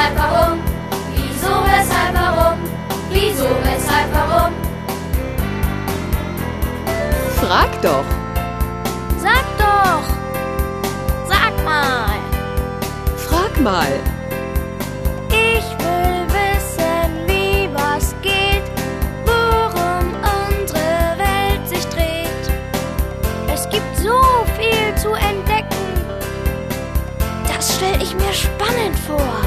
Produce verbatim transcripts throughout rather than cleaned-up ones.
weshalb, warum? Wieso, weshalb, warum? Wieso, weshalb, warum? Frag doch. Sag doch. Sag mal. Frag mal. Ich will wissen, wie was geht, worum unsere Welt sich dreht. Es gibt so viel zu entdecken. Das stell ich mir spannend vor.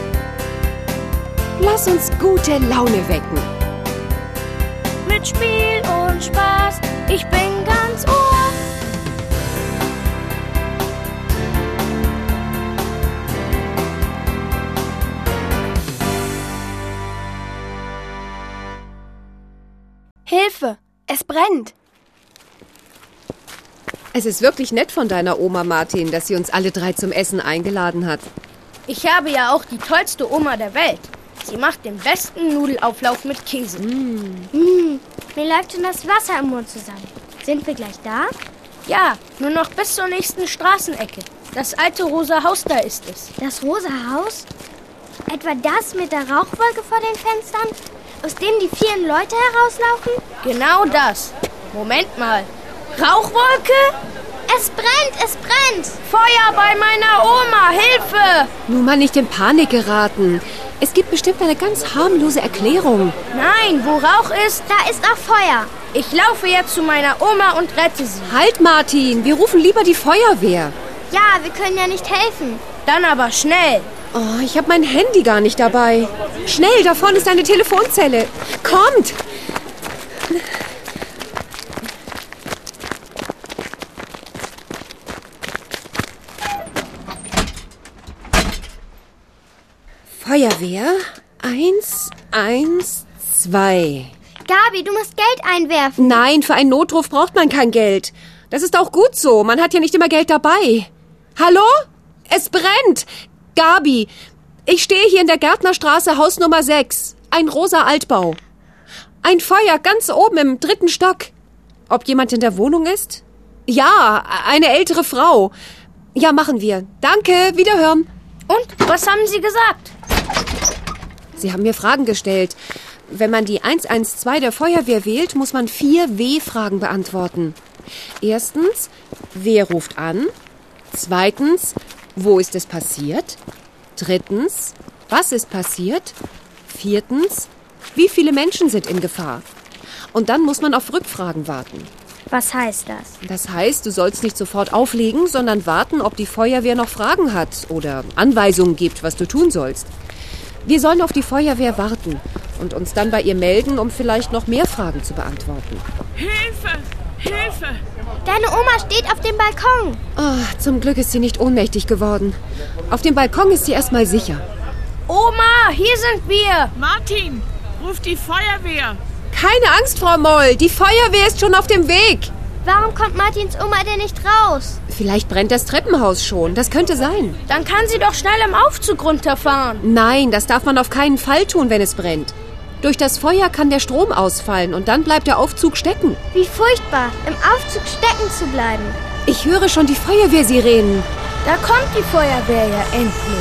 Lass uns gute Laune wecken. Mit Spiel und Spaß, ich bin ganz Ohr. Hilfe! Es brennt! Es ist wirklich nett von deiner Oma, Martin, dass sie uns alle drei zum Essen eingeladen hat. Ich habe ja auch die tollste Oma der Welt. Sie macht den besten Nudelauflauf mit Käse. Mm. Mm. Mir läuft schon das Wasser im Mund zusammen. Sind wir gleich da? Ja, nur noch bis zur nächsten Straßenecke. Das alte rosa Haus da ist es. Das rosa Haus? Etwa das mit der Rauchwolke vor den Fenstern, aus dem die vielen Leute herauslaufen? Genau das. Moment mal. Rauchwolke? Es brennt, es brennt! Feuer bei meiner Oma, Hilfe! Nun mal nicht in Panik geraten. Es gibt bestimmt eine ganz harmlose Erklärung. Nein, wo Rauch ist, da ist auch Feuer. Ich laufe jetzt zu meiner Oma und rette sie. Halt, Martin, wir rufen lieber die Feuerwehr. Ja, wir können ja nicht helfen. Dann aber schnell. Oh, ich habe mein Handy gar nicht dabei. Schnell, da vorne ist eine Telefonzelle. Kommt! Feuerwehr eins eins zwei. Gabi, du musst Geld einwerfen. Nein, für einen Notruf braucht man kein Geld. Das ist auch gut so. Man hat ja nicht immer Geld dabei. Hallo? Es brennt. Gabi, ich stehe hier in der Gärtnerstraße, Haus Nummer sechs. Ein rosa Altbau. Ein Feuer ganz oben im dritten Stock. Ob jemand in der Wohnung ist? Ja, eine ältere Frau. Ja, machen wir. Danke, wiederhören. Und, was haben Sie gesagt? Sie haben mir Fragen gestellt. Wenn man die eins eins zwei der Feuerwehr wählt, muss man vier W-Fragen beantworten. Erstens, wer ruft an? Zweitens, wo ist es passiert? Drittens, was ist passiert? Viertens, wie viele Menschen sind in Gefahr? Und dann muss man auf Rückfragen warten. Was heißt das? Das heißt, du sollst nicht sofort auflegen, sondern warten, ob die Feuerwehr noch Fragen hat oder Anweisungen gibt, was du tun sollst. Wir sollen auf die Feuerwehr warten und uns dann bei ihr melden, um vielleicht noch mehr Fragen zu beantworten. Hilfe! Hilfe! Deine Oma steht auf dem Balkon. Oh, zum Glück ist sie nicht ohnmächtig geworden. Auf dem Balkon ist sie erstmal sicher. Oma, hier sind wir! Martin, ruf die Feuerwehr! Keine Angst, Frau Moll, die Feuerwehr ist schon auf dem Weg. Warum kommt Martins Oma denn nicht raus? Vielleicht brennt das Treppenhaus schon, das könnte sein. Dann kann sie doch schnell im Aufzug runterfahren. Nein, das darf man auf keinen Fall tun, wenn es brennt. Durch das Feuer kann der Strom ausfallen und dann bleibt der Aufzug stecken. Wie furchtbar, im Aufzug stecken zu bleiben. Ich höre schon die Feuerwehrsirenen. Da kommt die Feuerwehr ja endlich.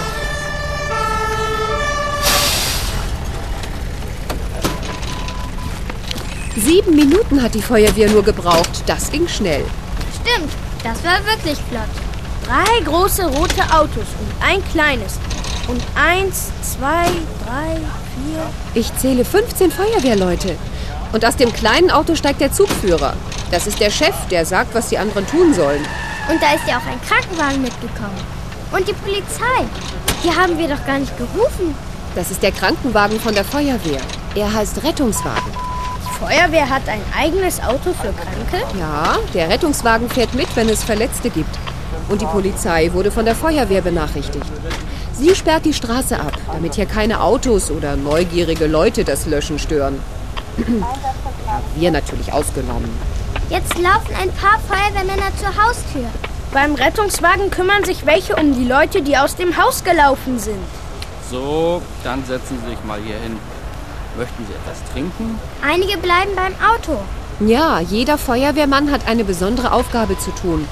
Sieben Minuten hat die Feuerwehr nur gebraucht. Das ging schnell. Stimmt, das war wirklich flott. Drei große rote Autos und ein kleines. Und eins, zwei, drei, vier... Ich zähle fünfzehn Feuerwehrleute. Und aus dem kleinen Auto steigt der Zugführer. Das ist der Chef, der sagt, was die anderen tun sollen. Und da ist ja auch ein Krankenwagen mitgekommen. Und die Polizei. Die haben wir doch gar nicht gerufen. Das ist der Krankenwagen von der Feuerwehr. Er heißt Rettungswagen. Die Feuerwehr hat ein eigenes Auto für Kranke? Ja, der Rettungswagen fährt mit, wenn es Verletzte gibt. Und die Polizei wurde von der Feuerwehr benachrichtigt. Sie sperrt die Straße ab, damit hier keine Autos oder neugierige Leute das Löschen stören. Wir natürlich ausgenommen. Jetzt laufen ein paar Feuerwehrmänner zur Haustür. Beim Rettungswagen kümmern sich welche um die Leute, die aus dem Haus gelaufen sind. So, dann setzen Sie sich mal hier hin. Möchten Sie etwas trinken? Einige bleiben beim Auto. Ja, jeder Feuerwehrmann hat eine besondere Aufgabe zu tun.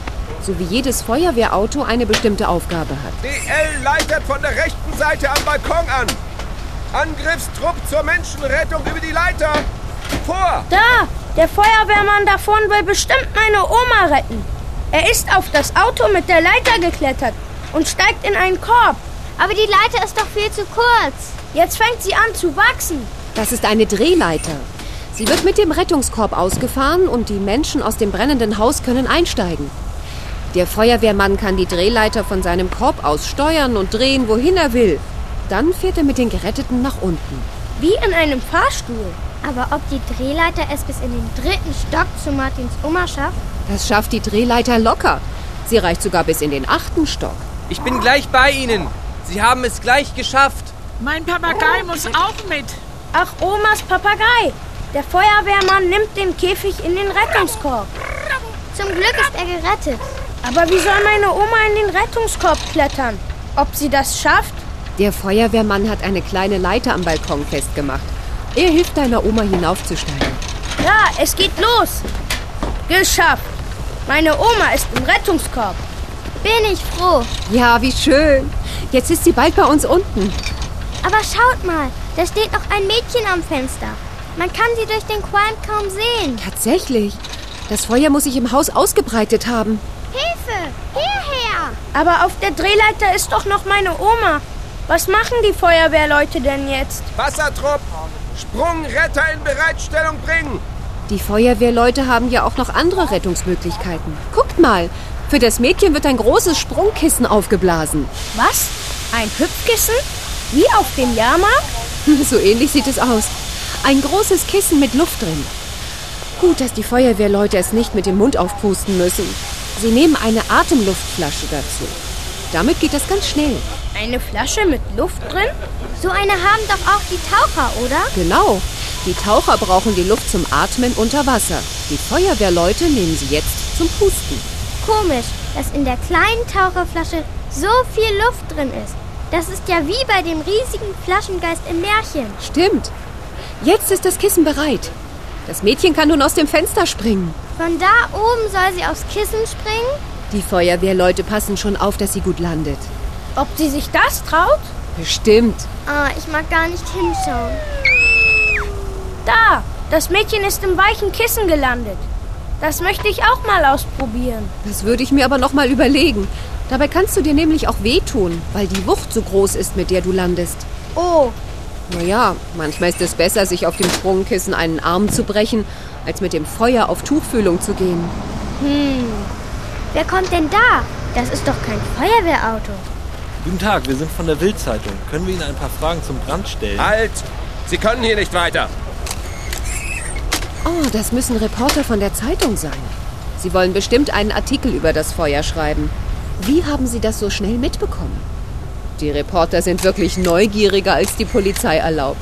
so wie jedes Feuerwehrauto eine bestimmte Aufgabe hat. D L leitet von der rechten Seite am Balkon an. Angriffstrupp zur Menschenrettung über die Leiter. Vor! Da! Der Feuerwehrmann da vorne will bestimmt meine Oma retten. Er ist auf das Auto mit der Leiter geklettert und steigt in einen Korb. Aber die Leiter ist doch viel zu kurz. Jetzt fängt sie an zu wachsen. Das ist eine Drehleiter. Sie wird mit dem Rettungskorb ausgefahren und die Menschen aus dem brennenden Haus können einsteigen. Der Feuerwehrmann kann die Drehleiter von seinem Korb aus steuern und drehen, wohin er will. Dann fährt er mit den Geretteten nach unten. Wie in einem Fahrstuhl. Aber ob die Drehleiter es bis in den dritten Stock zu Martins Oma schafft? Das schafft die Drehleiter locker. Sie reicht sogar bis in den achten Stock. Ich bin gleich bei Ihnen. Sie haben es gleich geschafft. Mein Papagei muss auch mit. Ach, Omas Papagei. Der Feuerwehrmann nimmt den Käfig in den Rettungskorb. Zum Glück ist er gerettet. Aber wie soll meine Oma in den Rettungskorb klettern? Ob sie das schafft? Der Feuerwehrmann hat eine kleine Leiter am Balkon festgemacht. Er hilft deiner Oma hinaufzusteigen. Ja, es geht los. Geschafft. Meine Oma ist im Rettungskorb. Bin ich froh. Ja, wie schön. Jetzt ist sie bald bei uns unten. Aber schaut mal, da steht noch ein Mädchen am Fenster. Man kann sie durch den Qualm kaum sehen. Tatsächlich. Das Feuer muss sich im Haus ausgebreitet haben. Hilfe! Hierher! Aber auf der Drehleiter ist doch noch meine Oma. Was machen die Feuerwehrleute denn jetzt? Wassertrupp! Sprungretter in Bereitstellung bringen! Die Feuerwehrleute haben ja auch noch andere Rettungsmöglichkeiten. Guckt mal, für das Mädchen wird ein großes Sprungkissen aufgeblasen. Was? Ein Hüpfkissen? Wie auf dem Jahrmarkt? So ähnlich sieht es aus. Ein großes Kissen mit Luft drin. Gut, dass die Feuerwehrleute es nicht mit dem Mund aufpusten müssen. Sie nehmen eine Atemluftflasche dazu. Damit geht das ganz schnell. Eine Flasche mit Luft drin? So eine haben doch auch die Taucher, oder? Genau. Die Taucher brauchen die Luft zum Atmen unter Wasser. Die Feuerwehrleute nehmen sie jetzt zum Pusten. Komisch, dass in der kleinen Taucherflasche so viel Luft drin ist. Das ist ja wie bei dem riesigen Flaschengeist im Märchen. Stimmt. Jetzt ist das Kissen bereit. Das Mädchen kann nun aus dem Fenster springen. Von da oben soll sie aufs Kissen springen? Die Feuerwehrleute passen schon auf, dass sie gut landet. Ob sie sich das traut? Bestimmt. Ah, ich mag gar nicht hinschauen. Da, das Mädchen ist im weichen Kissen gelandet. Das möchte ich auch mal ausprobieren. Das würde ich mir aber noch mal überlegen. Dabei kannst du dir nämlich auch wehtun, weil die Wucht so groß ist, mit der du landest. Oh. Naja, manchmal ist es besser, sich auf dem Sprungkissen einen Arm zu brechen, als mit dem Feuer auf Tuchfühlung zu gehen. Hm. Wer kommt denn da? Das ist doch kein Feuerwehrauto. Guten Tag, wir sind von der Bild-Zeitung. Können wir Ihnen ein paar Fragen zum Brand stellen? Halt! Sie können hier nicht weiter. Oh, das müssen Reporter von der Zeitung sein. Sie wollen bestimmt einen Artikel über das Feuer schreiben. Wie haben Sie das so schnell mitbekommen? Die Reporter sind wirklich neugieriger, als die Polizei erlaubt.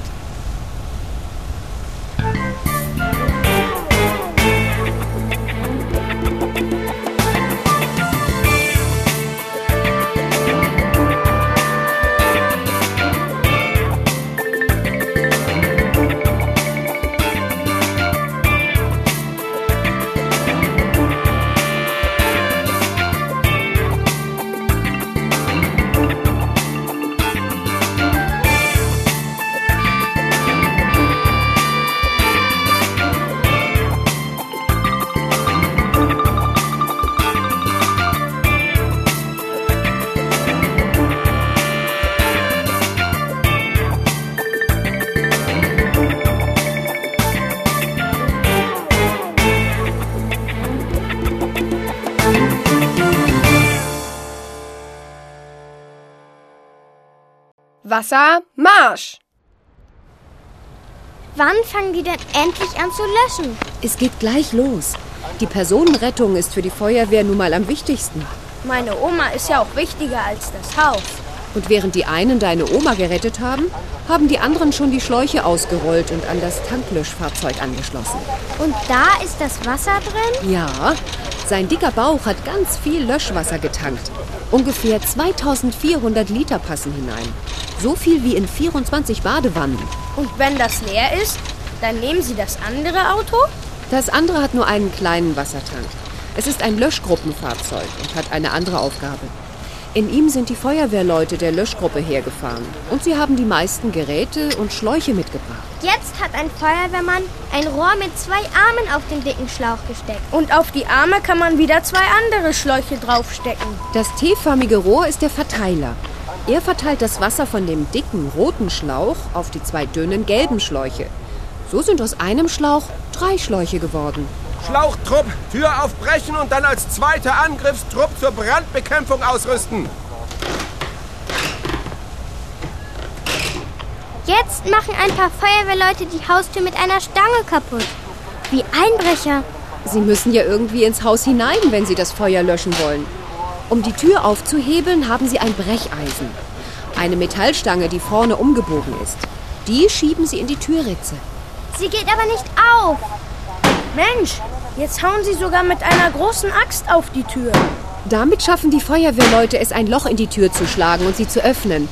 Wasser, Marsch! Wann fangen die denn endlich an zu löschen? Es geht gleich los. Die Personenrettung ist für die Feuerwehr nun mal am wichtigsten. Meine Oma ist ja auch wichtiger als das Haus. Und während die einen deine Oma gerettet haben, haben die anderen schon die Schläuche ausgerollt und an das Tanklöschfahrzeug angeschlossen. Und da ist das Wasser drin? Ja, sein dicker Bauch hat ganz viel Löschwasser getankt. Ungefähr zweitausendvierhundert Liter passen hinein. So viel wie in vierundzwanzig Badewannen. Und wenn das leer ist, dann nehmen Sie das andere Auto? Das andere hat nur einen kleinen Wassertank. Es ist ein Löschgruppenfahrzeug und hat eine andere Aufgabe. In ihm sind die Feuerwehrleute der Löschgruppe hergefahren und sie haben die meisten Geräte und Schläuche mitgebracht. Jetzt hat ein Feuerwehrmann ein Rohr mit zwei Armen auf den dicken Schlauch gesteckt. Und auf die Arme kann man wieder zwei andere Schläuche draufstecken. Das T-förmige Rohr ist der Verteiler. Er verteilt das Wasser von dem dicken roten Schlauch auf die zwei dünnen gelben Schläuche. So sind aus einem Schlauch drei Schläuche geworden. Schlauchtrupp, Tür aufbrechen und dann als zweiter Angriffstrupp zur Brandbekämpfung ausrüsten. Jetzt machen ein paar Feuerwehrleute die Haustür mit einer Stange kaputt. Wie Einbrecher. Sie müssen ja irgendwie ins Haus hinein, wenn sie das Feuer löschen wollen. Um die Tür aufzuhebeln, haben sie ein Brecheisen. Eine Metallstange, die vorne umgebogen ist. Die schieben sie in die Türritze. Sie geht aber nicht auf. Mensch, jetzt hauen sie sogar mit einer großen Axt auf die Tür. Damit schaffen die Feuerwehrleute es, ein Loch in die Tür zu schlagen und sie zu öffnen.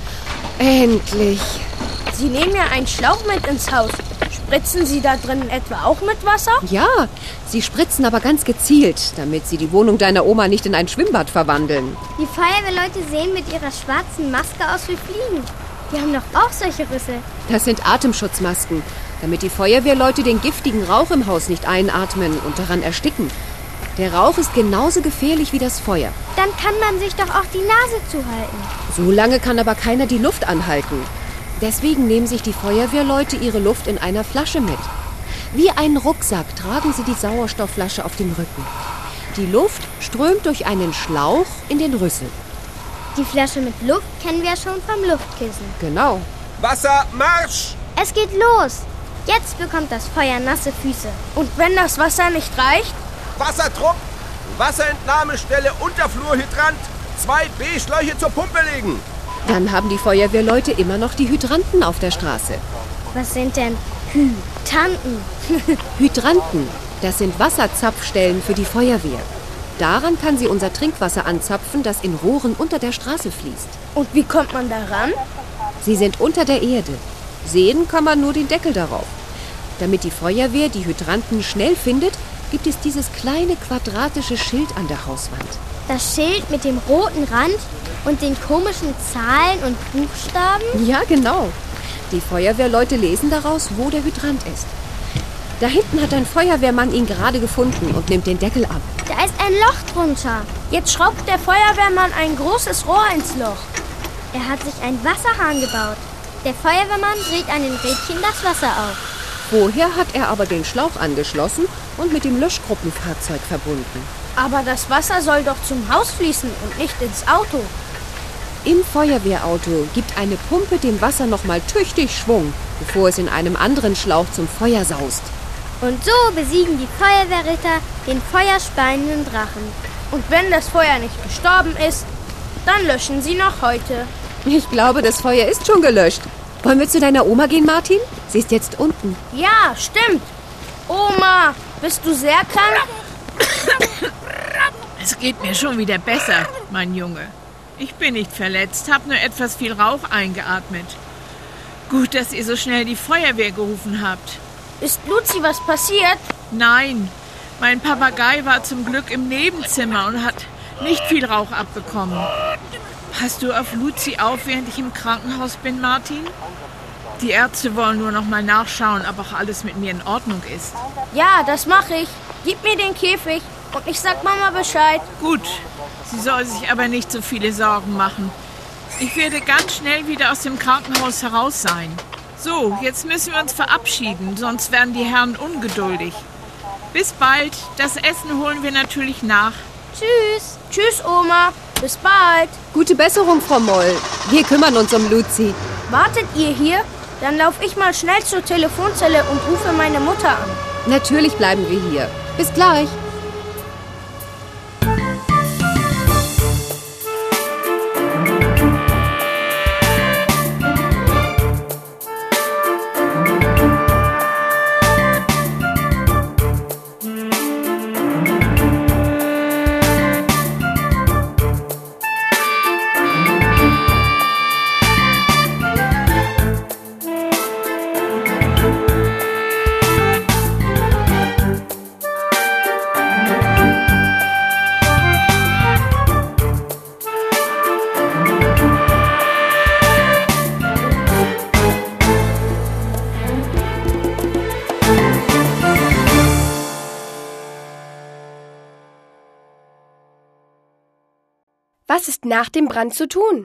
Endlich. Sie nehmen ja einen Schlauch mit ins Haus. Spritzen Sie da drin etwa auch mit Wasser? Ja, sie spritzen aber ganz gezielt, damit sie die Wohnung deiner Oma nicht in ein Schwimmbad verwandeln. Die Feuerwehrleute sehen mit ihrer schwarzen Maske aus wie Fliegen. Die haben doch auch solche Risse. Das sind Atemschutzmasken, damit die Feuerwehrleute den giftigen Rauch im Haus nicht einatmen und daran ersticken. Der Rauch ist genauso gefährlich wie das Feuer. Dann kann man sich doch auch die Nase zuhalten. So lange kann aber keiner die Luft anhalten. Deswegen nehmen sich die Feuerwehrleute ihre Luft in einer Flasche mit. Wie einen Rucksack tragen sie die Sauerstoffflasche auf dem Rücken. Die Luft strömt durch einen Schlauch in den Rüssel. Die Flasche mit Luft kennen wir schon vom Luftkissen. Genau. Wasser, Marsch! Es geht los. Jetzt bekommt das Feuer nasse Füße. Und wenn das Wasser nicht reicht? Wassertrupp, Wasserentnahmestelle Unterflurhydrant, zwei B-Schläuche zur Pumpe legen. Dann haben die Feuerwehrleute immer noch die Hydranten auf der Straße. Was sind denn Hydranten? Hydranten, das sind Wasserzapfstellen für die Feuerwehr. Daran kann sie unser Trinkwasser anzapfen, das in Rohren unter der Straße fließt. Und wie kommt man daran? Sie sind unter der Erde. Sehen kann man nur den Deckel darauf. Damit die Feuerwehr die Hydranten schnell findet, gibt es dieses kleine quadratische Schild an der Hauswand. Das Schild mit dem roten Rand und den komischen Zahlen und Buchstaben? Ja, genau. Die Feuerwehrleute lesen daraus, wo der Hydrant ist. Da hinten hat ein Feuerwehrmann ihn gerade gefunden und nimmt den Deckel ab. Da ist ein Loch drunter. Jetzt schraubt der Feuerwehrmann ein großes Rohr ins Loch. Er hat sich einen Wasserhahn gebaut. Der Feuerwehrmann dreht an den Rädchen das Wasser auf. Vorher hat er aber den Schlauch angeschlossen und mit dem Löschgruppenfahrzeug verbunden. Aber das Wasser soll doch zum Haus fließen und nicht ins Auto. Im Feuerwehrauto gibt eine Pumpe dem Wasser nochmal tüchtig Schwung, bevor es in einem anderen Schlauch zum Feuer saust. Und so besiegen die Feuerwehrritter den feuerspeienden Drachen. Und wenn das Feuer nicht gestorben ist, dann löschen sie noch heute. Ich glaube, das Feuer ist schon gelöscht. Wollen wir zu deiner Oma gehen, Martin? Sie ist jetzt unten. Ja, stimmt. Oma, bist du sehr krank? Es geht mir schon wieder besser, mein Junge. Ich bin nicht verletzt, habe nur etwas viel Rauch eingeatmet. Gut, dass ihr so schnell die Feuerwehr gerufen habt. Ist Luzi was passiert? Nein, mein Papagei war zum Glück im Nebenzimmer und hat nicht viel Rauch abbekommen. Passt du auf Luzi auf, während ich im Krankenhaus bin, Martin? Die Ärzte wollen nur noch mal nachschauen, ob auch alles mit mir in Ordnung ist. Ja, das mache ich. Gib mir den Käfig und ich sag Mama Bescheid. Gut, sie soll sich aber nicht so viele Sorgen machen. Ich werde ganz schnell wieder aus dem Krankenhaus heraus sein. So, jetzt müssen wir uns verabschieden, sonst werden die Herren ungeduldig. Bis bald. Das Essen holen wir natürlich nach. Tschüss. Tschüss, Oma. Bis bald. Gute Besserung, Frau Moll. Wir kümmern uns um Luzi. Wartet ihr hier? Dann laufe ich mal schnell zur Telefonzelle und rufe meine Mutter an. Natürlich bleiben wir hier. Bis gleich. Was ist nach dem Brand zu tun?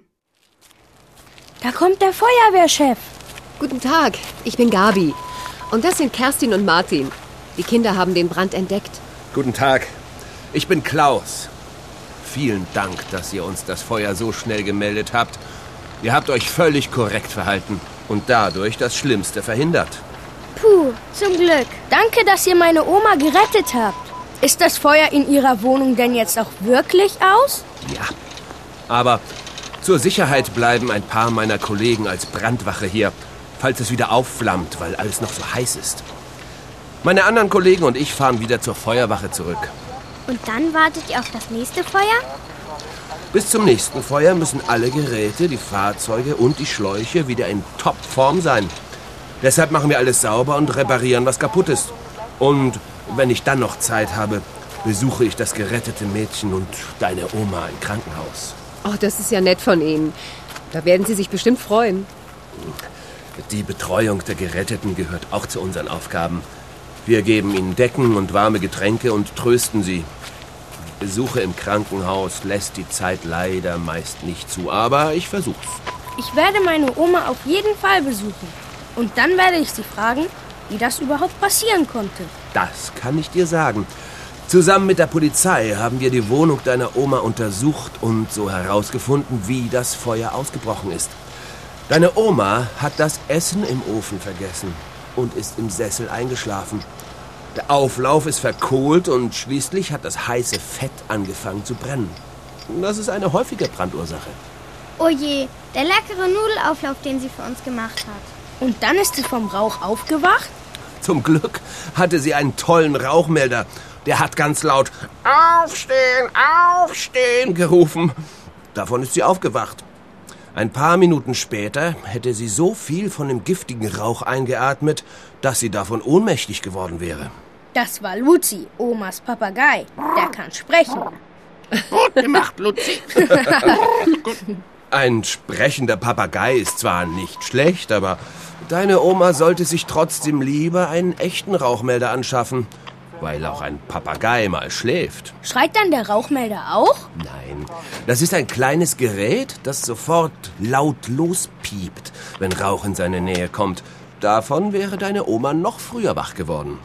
Da kommt der Feuerwehrchef. Guten Tag, ich bin Gabi. Und das sind Kerstin und Martin. Die Kinder haben den Brand entdeckt. Guten Tag, ich bin Klaus. Vielen Dank, dass ihr uns das Feuer so schnell gemeldet habt. Ihr habt euch völlig korrekt verhalten und dadurch das Schlimmste verhindert. Puh, zum Glück. Danke, dass ihr meine Oma gerettet habt. Ist das Feuer in ihrer Wohnung denn jetzt auch wirklich aus? Ja, aber zur Sicherheit bleiben ein paar meiner Kollegen als Brandwache hier, falls es wieder aufflammt, weil alles noch so heiß ist. Meine anderen Kollegen und ich fahren wieder zur Feuerwache zurück. Und dann wartet ihr auf das nächste Feuer? Bis zum nächsten Feuer müssen alle Geräte, die Fahrzeuge und die Schläuche wieder in Topform sein. Deshalb machen wir alles sauber und reparieren, was kaputt ist. Und wenn ich dann noch Zeit habe, besuche ich das gerettete Mädchen und deine Oma im Krankenhaus. Oh, das ist ja nett von Ihnen. Da werden Sie sich bestimmt freuen. Die Betreuung der Geretteten gehört auch zu unseren Aufgaben. Wir geben ihnen Decken und warme Getränke und trösten sie. Besuche im Krankenhaus lässt die Zeit leider meist nicht zu, aber ich versuch's. Ich werde meine Oma auf jeden Fall besuchen. Und dann werde ich sie fragen, wie das überhaupt passieren konnte. Das kann ich dir sagen. Zusammen mit der Polizei haben wir die Wohnung deiner Oma untersucht und so herausgefunden, wie das Feuer ausgebrochen ist. Deine Oma hat das Essen im Ofen vergessen und ist im Sessel eingeschlafen. Der Auflauf ist verkohlt und schließlich hat das heiße Fett angefangen zu brennen. Das ist eine häufige Brandursache. Oh je, der leckere Nudelauflauf, den sie für uns gemacht hat. Und dann ist sie vom Rauch aufgewacht? Zum Glück hatte sie einen tollen Rauchmelder. Der hat ganz laut »Aufstehen, aufstehen« gerufen. Davon ist sie aufgewacht. Ein paar Minuten später hätte sie so viel von dem giftigen Rauch eingeatmet, dass sie davon ohnmächtig geworden wäre. Das war Luzi, Omas Papagei. Der kann sprechen. Gut gemacht, Luzi. Ein sprechender Papagei ist zwar nicht schlecht, aber deine Oma sollte sich trotzdem lieber einen echten Rauchmelder anschaffen, weil auch ein Papagei mal schläft. Schreit dann der Rauchmelder auch? Nein, das ist ein kleines Gerät, das sofort laut lospiept, wenn Rauch in seine Nähe kommt. Davon wäre deine Oma noch früher wach geworden.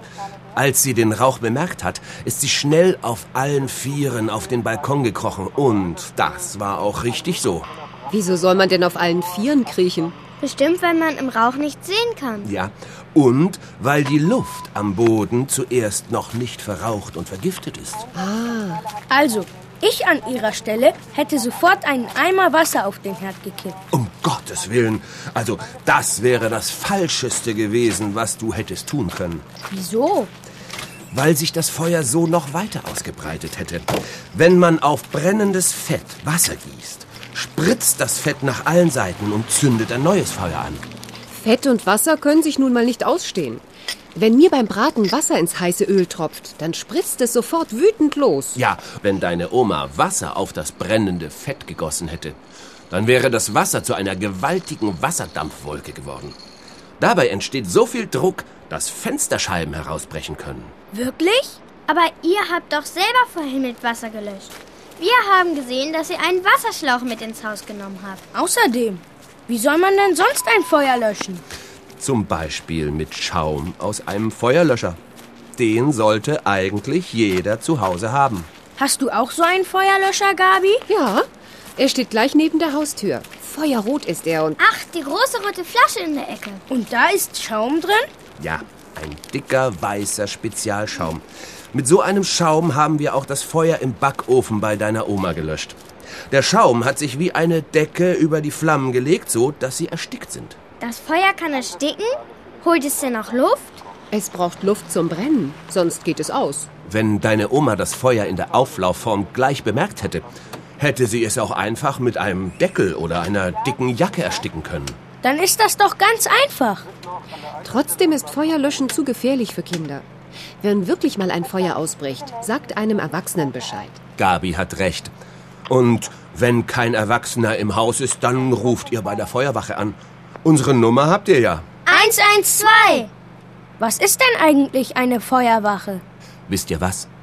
Als sie den Rauch bemerkt hat, ist sie schnell auf allen Vieren auf den Balkon gekrochen. Und das war auch richtig so. Wieso soll man denn auf allen Vieren kriechen? Bestimmt, weil man im Rauch nichts sehen kann. Ja, und weil die Luft am Boden zuerst noch nicht verraucht und vergiftet ist. Ah. Also, ich an ihrer Stelle hätte sofort einen Eimer Wasser auf den Herd gekippt. Um Gottes Willen. Also, das wäre das Falscheste gewesen, was du hättest tun können. Wieso? Weil sich das Feuer so noch weiter ausgebreitet hätte. Wenn man auf brennendes Fett Wasser gießt, spritzt das Fett nach allen Seiten und zündet ein neues Feuer an. Fett und Wasser können sich nun mal nicht ausstehen. Wenn mir beim Braten Wasser ins heiße Öl tropft, dann spritzt es sofort wütend los. Ja, wenn deine Oma Wasser auf das brennende Fett gegossen hätte, dann wäre das Wasser zu einer gewaltigen Wasserdampfwolke geworden. Dabei entsteht so viel Druck, dass Fensterscheiben herausbrechen können. Wirklich? Aber ihr habt doch selber vorhin mit Wasser gelöscht. Wir haben gesehen, dass ihr einen Wasserschlauch mit ins Haus genommen habt. Außerdem, wie soll man denn sonst ein Feuer löschen? Zum Beispiel mit Schaum aus einem Feuerlöscher. Den sollte eigentlich jeder zu Hause haben. Hast du auch so einen Feuerlöscher, Gabi? Ja, er steht gleich neben der Haustür. Feuerrot ist er und... Ach, die große rote Flasche in der Ecke. Und da ist Schaum drin? Ja, ein dicker, weißer Spezialschaum. Mit so einem Schaum haben wir auch das Feuer im Backofen bei deiner Oma gelöscht. Der Schaum hat sich wie eine Decke über die Flammen gelegt, so dass sie erstickt sind. Das Feuer kann ersticken? Holt es denn noch Luft? Es braucht Luft zum Brennen, sonst geht es aus. Wenn deine Oma das Feuer in der Auflaufform gleich bemerkt hätte, hätte sie es auch einfach mit einem Deckel oder einer dicken Jacke ersticken können. Dann ist das doch ganz einfach. Trotzdem ist Feuerlöschen zu gefährlich für Kinder. Wenn wirklich mal ein Feuer ausbricht, sagt einem Erwachsenen Bescheid. Gabi hat recht. Und wenn kein Erwachsener im Haus ist, dann ruft ihr bei der Feuerwache an. Unsere Nummer habt ihr ja. eins eins zwei. Was ist denn eigentlich eine Feuerwache? Wisst ihr was?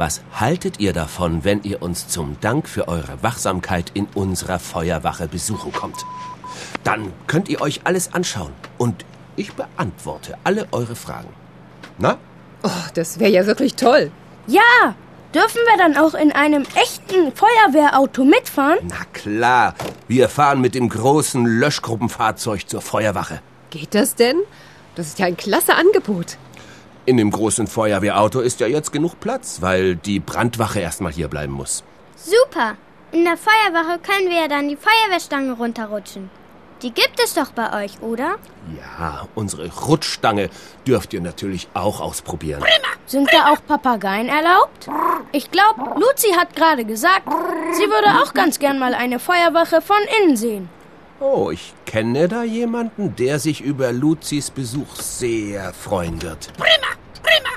Was haltet ihr davon, wenn ihr uns zum Dank für eure Wachsamkeit in unserer Feuerwache besuchen kommt? Dann könnt ihr euch alles anschauen und ich beantworte alle eure Fragen. Na? Oh, das wäre ja wirklich toll. Ja, dürfen wir dann auch in einem echten Feuerwehrauto mitfahren? Na klar, wir fahren mit dem großen Löschgruppenfahrzeug zur Feuerwache. Geht das denn? Das ist ja ein klasse Angebot. In dem großen Feuerwehrauto ist ja jetzt genug Platz, weil die Brandwache erstmal hier bleiben muss. Super. In der Feuerwache können wir ja dann die Feuerwehrstange runterrutschen. Die gibt es doch bei euch, oder? Ja, unsere Rutschstange dürft ihr natürlich auch ausprobieren. Sind da auch Papageien erlaubt? Ich glaube, Luzi hat gerade gesagt, sie würde auch ganz gern mal eine Feuerwache von innen sehen. Oh, ich kenne da jemanden, der sich über Luzis Besuch sehr freuen wird. Prima, prima.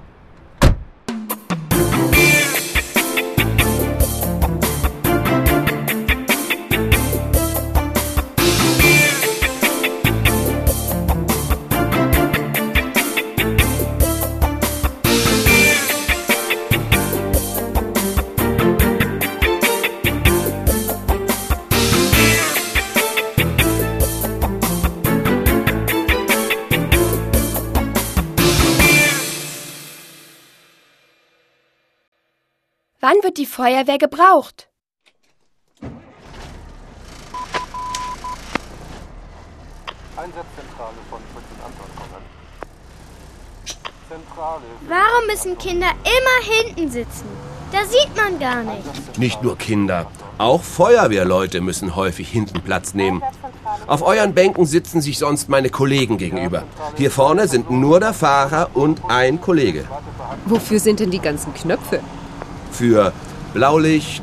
Wann wird die Feuerwehr gebraucht? Einsatzzentrale von Fritz und Anton kommen. Zentrale. Warum müssen Kinder immer hinten sitzen? Da sieht man gar nicht. Nicht nur Kinder, auch Feuerwehrleute müssen häufig hinten Platz nehmen. Auf euren Bänken sitzen sich sonst meine Kollegen gegenüber. Hier vorne sind nur der Fahrer und ein Kollege. Wofür sind denn die ganzen Knöpfe? Für Blaulicht,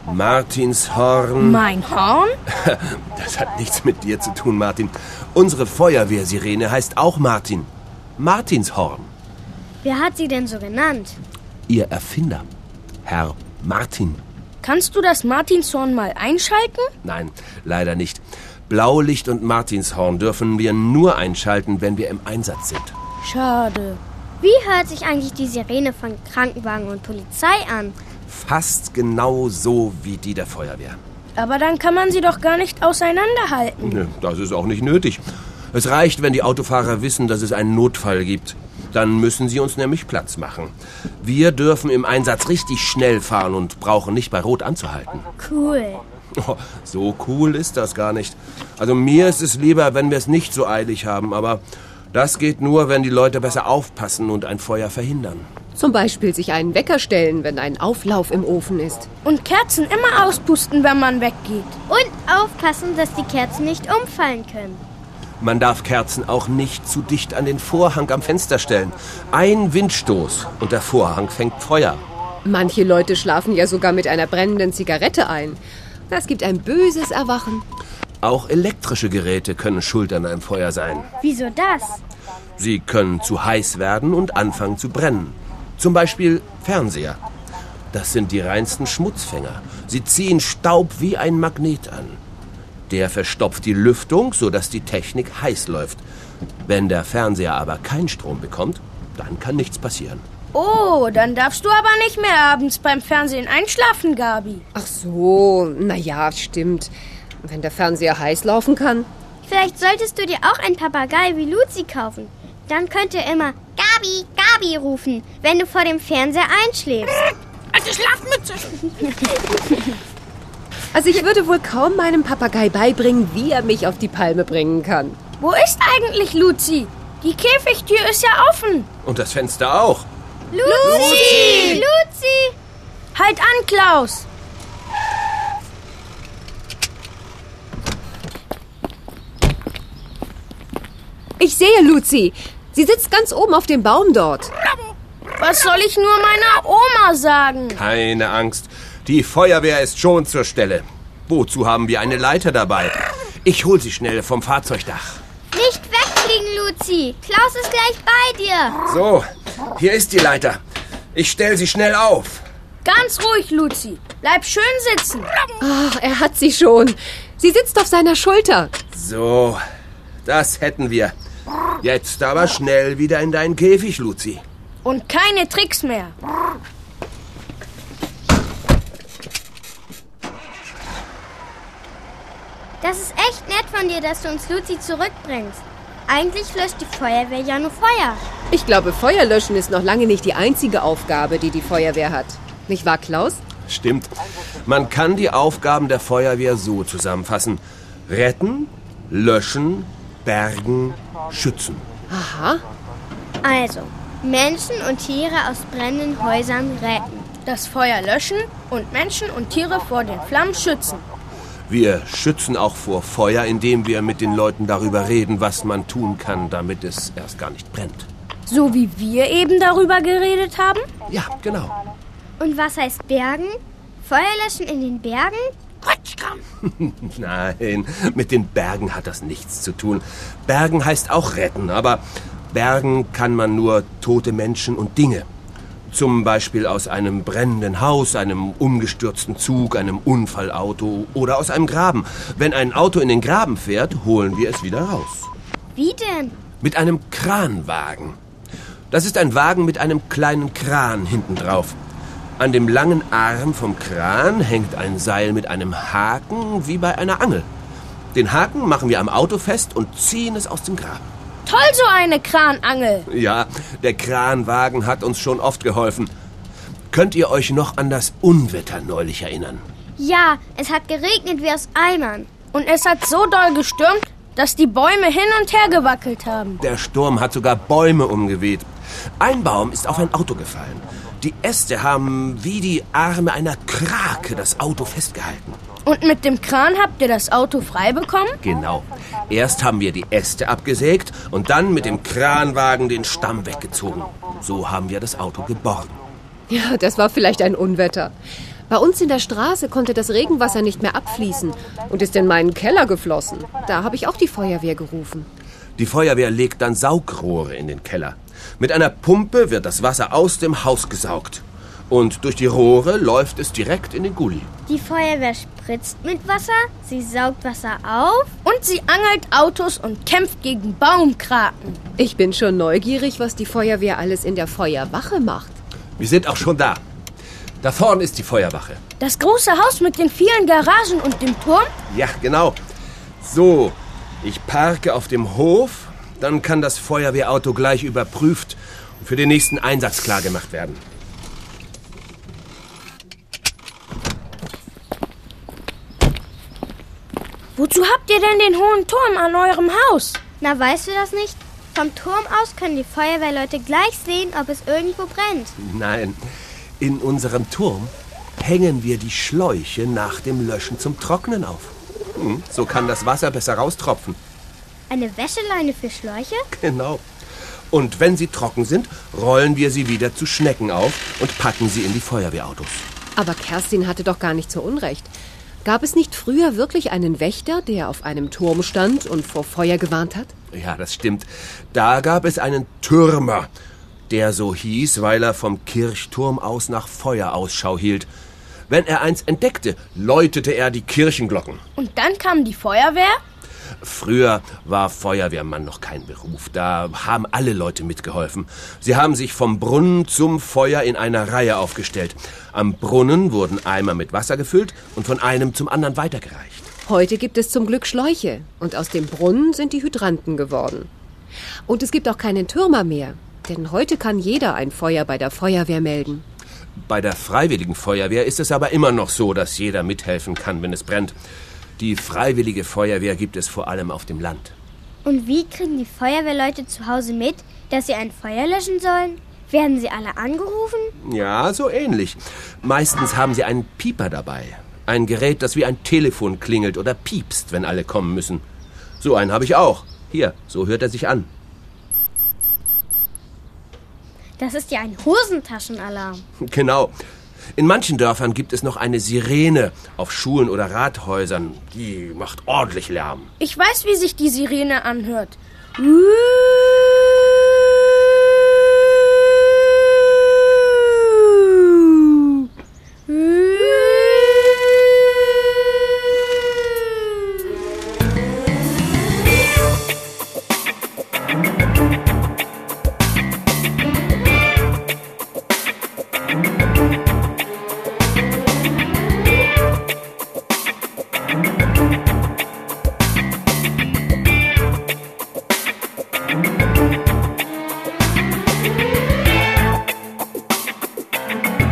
Martinshorn. Mein Horn? Das hat nichts mit dir zu tun, Martin. Unsere Feuerwehrsirene heißt auch Martin. Martinshorn. Wer hat sie denn so genannt? Ihr Erfinder, Herr Martin. Kannst du das Martinshorn mal einschalten? Nein, leider nicht. Blaulicht und Martinshorn dürfen wir nur einschalten, wenn wir im Einsatz sind. Schade. Wie hört sich eigentlich die Sirene von Krankenwagen und Polizei an? Fast genau so wie die der Feuerwehr. Aber dann kann man sie doch gar nicht auseinanderhalten. Nö, das ist auch nicht nötig. Es reicht, wenn die Autofahrer wissen, dass es einen Notfall gibt. Dann müssen sie uns nämlich Platz machen. Wir dürfen im Einsatz richtig schnell fahren und brauchen nicht bei Rot anzuhalten. Cool. Oh, so cool ist das gar nicht. Also mir ist es lieber, wenn wir es nicht so eilig haben, aber das geht nur, wenn die Leute besser aufpassen und ein Feuer verhindern. Zum Beispiel sich einen Wecker stellen, wenn ein Auflauf im Ofen ist. Und Kerzen immer auspusten, wenn man weggeht. Und aufpassen, dass die Kerzen nicht umfallen können. Man darf Kerzen auch nicht zu dicht an den Vorhang am Fenster stellen. Ein Windstoß und der Vorhang fängt Feuer. Manche Leute schlafen ja sogar mit einer brennenden Zigarette ein. Das gibt ein böses Erwachen. Auch elektrische Geräte können schuld an einem Feuer sein. Wieso das? Sie können zu heiß werden und anfangen zu brennen. Zum Beispiel Fernseher. Das sind die reinsten Schmutzfänger. Sie ziehen Staub wie ein Magnet an. Der verstopft die Lüftung, sodass die Technik heiß läuft. Wenn der Fernseher aber keinen Strom bekommt, dann kann nichts passieren. Oh, dann darfst du aber nicht mehr abends beim Fernsehen einschlafen, Gabi. Ach so, na ja, stimmt. Wenn der Fernseher heiß laufen kann. Vielleicht solltest du dir auch einen Papagei wie Luzi kaufen. Dann könnt ihr immer Gabi, Gabi rufen, wenn du vor dem Fernseher einschläfst. Alte Schlafmütze! Also ich würde wohl kaum meinem Papagei beibringen, wie er mich auf die Palme bringen kann. Wo ist eigentlich Luzi? Die Käfigtür ist ja offen. Und das Fenster auch. Luzi! Luzi! Halt an, Klaus! Ich sehe Luzi. Sie sitzt ganz oben auf dem Baum dort. Was soll ich nur meiner Oma sagen? Keine Angst. Die Feuerwehr ist schon zur Stelle. Wozu haben wir eine Leiter dabei? Ich hol sie schnell vom Fahrzeugdach. Nicht wegfliegen, Luzi. Klaus ist gleich bei dir. So, hier ist die Leiter. Ich stell sie schnell auf. Ganz ruhig, Luzi. Bleib schön sitzen. Ach, er hat sie schon. Sie sitzt auf seiner Schulter. So, das hätten wir. Jetzt aber schnell wieder in deinen Käfig, Luzi. Und keine Tricks mehr. Das ist echt nett von dir, dass du uns Luzi zurückbringst. Eigentlich löscht die Feuerwehr ja nur Feuer. Ich glaube, Feuer löschen ist noch lange nicht die einzige Aufgabe, die die Feuerwehr hat. Nicht wahr, Klaus? Stimmt. Man kann die Aufgaben der Feuerwehr so zusammenfassen. Retten, löschen, bergen, schützen. Aha. Also, Menschen und Tiere aus brennenden Häusern retten. Das Feuer löschen und Menschen und Tiere vor den Flammen schützen. Wir schützen auch vor Feuer, indem wir mit den Leuten darüber reden, was man tun kann, damit es erst gar nicht brennt. So wie wir eben darüber geredet haben? Ja, genau. Und was heißt bergen? Feuer löschen in den Bergen? Nein, mit den Bergen hat das nichts zu tun. Bergen heißt auch retten, aber bergen kann man nur tote Menschen und Dinge. Zum Beispiel aus einem brennenden Haus, einem umgestürzten Zug, einem Unfallauto oder aus einem Graben. Wenn ein Auto in den Graben fährt, holen wir es wieder raus. Wie denn? Mit einem Kranwagen. Das ist ein Wagen mit einem kleinen Kran hinten drauf. An dem langen Arm vom Kran hängt ein Seil mit einem Haken wie bei einer Angel. Den Haken machen wir am Auto fest und ziehen es aus dem Graben. Toll, so eine Kranangel. Ja, der Kranwagen hat uns schon oft geholfen. Könnt ihr euch noch an das Unwetter neulich erinnern? Ja, es hat geregnet wie aus Eimern. Und es hat so doll gestürmt, dass die Bäume hin und her gewackelt haben. Der Sturm hat sogar Bäume umgeweht. Ein Baum ist auf ein Auto gefallen. Die Äste haben wie die Arme einer Krake das Auto festgehalten. Und mit dem Kran habt ihr das Auto frei bekommen? Genau. Erst haben wir die Äste abgesägt und dann mit dem Kranwagen den Stamm weggezogen. So haben wir das Auto geborgen. Ja, das war vielleicht ein Unwetter. Bei uns in der Straße konnte das Regenwasser nicht mehr abfließen und ist in meinen Keller geflossen. Da habe ich auch die Feuerwehr gerufen. Die Feuerwehr legt dann Saugrohre in den Keller. Mit einer Pumpe wird das Wasser aus dem Haus gesaugt. Und durch die Rohre läuft es direkt in den Gully. Die Feuerwehr spritzt mit Wasser, sie saugt Wasser auf und sie angelt Autos und kämpft gegen Baumkraken. Ich bin schon neugierig, was die Feuerwehr alles in der Feuerwache macht. Wir sind auch schon da. Da vorne ist die Feuerwache. Das große Haus mit den vielen Garagen und dem Turm? Ja, genau. So, ich parke auf dem Hof, dann kann das Feuerwehrauto gleich überprüft und für den nächsten Einsatz klargemacht werden. Wozu habt ihr denn den hohen Turm an eurem Haus? Na, weißt du das nicht? Vom Turm aus können die Feuerwehrleute gleich sehen, ob es irgendwo brennt. Nein, in unserem Turm hängen wir die Schläuche nach dem Löschen zum Trocknen auf. Hm, so kann das Wasser besser raustropfen. Eine Wäscheleine für Schläuche? Genau. Und wenn sie trocken sind, rollen wir sie wieder zu Schnecken auf und packen sie in die Feuerwehrautos. Aber Kerstin hatte doch gar nicht so Unrecht. Gab es nicht früher wirklich einen Wächter, der auf einem Turm stand und vor Feuer gewarnt hat? Ja, das stimmt. Da gab es einen Türmer, der so hieß, weil er vom Kirchturm aus nach Feuer Ausschau hielt. Wenn er eins entdeckte, läutete er die Kirchenglocken. Und dann kam die Feuerwehr? Früher war Feuerwehrmann noch kein Beruf. Da haben alle Leute mitgeholfen. Sie haben sich vom Brunnen zum Feuer in einer Reihe aufgestellt. Am Brunnen wurden Eimer mit Wasser gefüllt und von einem zum anderen weitergereicht. Heute gibt es zum Glück Schläuche und aus dem Brunnen sind die Hydranten geworden. Und es gibt auch keinen Türmer mehr, denn heute kann jeder ein Feuer bei der Feuerwehr melden. Bei der Freiwilligen Feuerwehr ist es aber immer noch so, dass jeder mithelfen kann, wenn es brennt. Die Freiwillige Feuerwehr gibt es vor allem auf dem Land. Und wie kriegen die Feuerwehrleute zu Hause mit, dass sie ein Feuer löschen sollen? Werden sie alle angerufen? Ja, so ähnlich. Meistens haben sie einen Pieper dabei. Ein Gerät, das wie ein Telefon klingelt oder piepst, wenn alle kommen müssen. So einen habe ich auch. Hier, so hört er sich an. Das ist ja ein Hosentaschenalarm. Genau. In manchen Dörfern gibt es noch eine Sirene auf Schulen oder Rathäusern. Die macht ordentlich Lärm. Ich weiß, wie sich die Sirene anhört.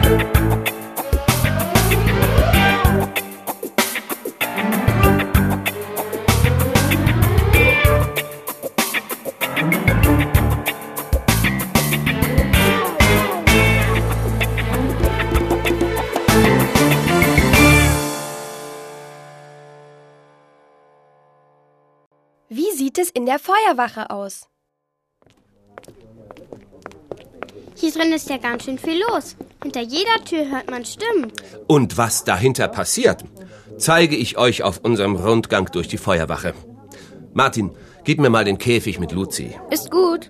Wie sieht es in der Feuerwache aus? Hier drin ist ja ganz schön viel los. Hinter jeder Tür hört man Stimmen. Und was dahinter passiert, zeige ich euch auf unserem Rundgang durch die Feuerwache. Martin, gib mir mal den Käfig mit Luzi. Ist gut.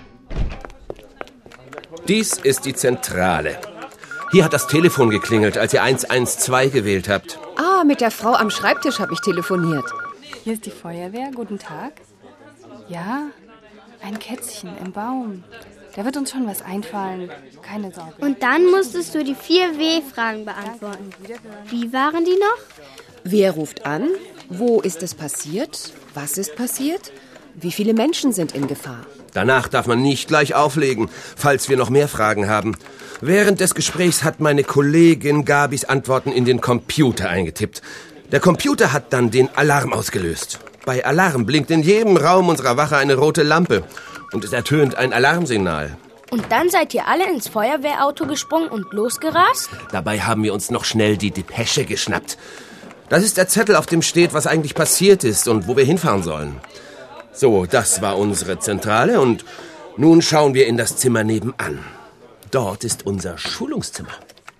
Dies ist die Zentrale. Hier hat das Telefon geklingelt, als ihr eins eins zwei gewählt habt. Ah, mit der Frau am Schreibtisch habe ich telefoniert. Hier ist die Feuerwehr. Guten Tag. Ja, ein Kätzchen im Baum. Da wird uns schon was einfallen. Keine Sorge. Und dann musstest du die vier W-Fragen beantworten. Wie waren die noch? Wer ruft an? Wo ist es passiert? Was ist passiert? Wie viele Menschen sind in Gefahr? Danach darf man nicht gleich auflegen, falls wir noch mehr Fragen haben. Während des Gesprächs hat meine Kollegin Gabis Antworten in den Computer eingetippt. Der Computer hat dann den Alarm ausgelöst. Bei Alarm blinkt in jedem Raum unserer Wache eine rote Lampe und es ertönt ein Alarmsignal. Und dann seid ihr alle ins Feuerwehrauto gesprungen und losgerast? Dabei haben wir uns noch schnell die Depesche geschnappt. Das ist der Zettel, auf dem steht, was eigentlich passiert ist und wo wir hinfahren sollen. So, das war unsere Zentrale und nun schauen wir in das Zimmer nebenan. Dort ist unser Schulungszimmer.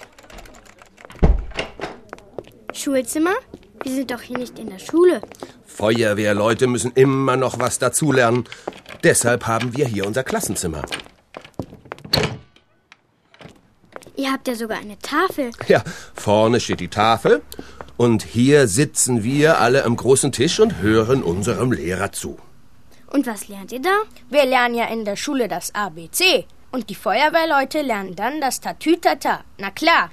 Schulzimmer? Wir sind doch hier nicht in der Schule. Feuerwehrleute müssen immer noch was dazulernen. Deshalb haben wir hier unser Klassenzimmer. Ihr habt ja sogar eine Tafel. Ja, vorne steht die Tafel und hier sitzen wir alle am großen Tisch und hören unserem Lehrer zu. Und was lernt ihr da? Wir lernen ja in der Schule das A B C. Und die Feuerwehrleute lernen dann das Tatütata. Na klar.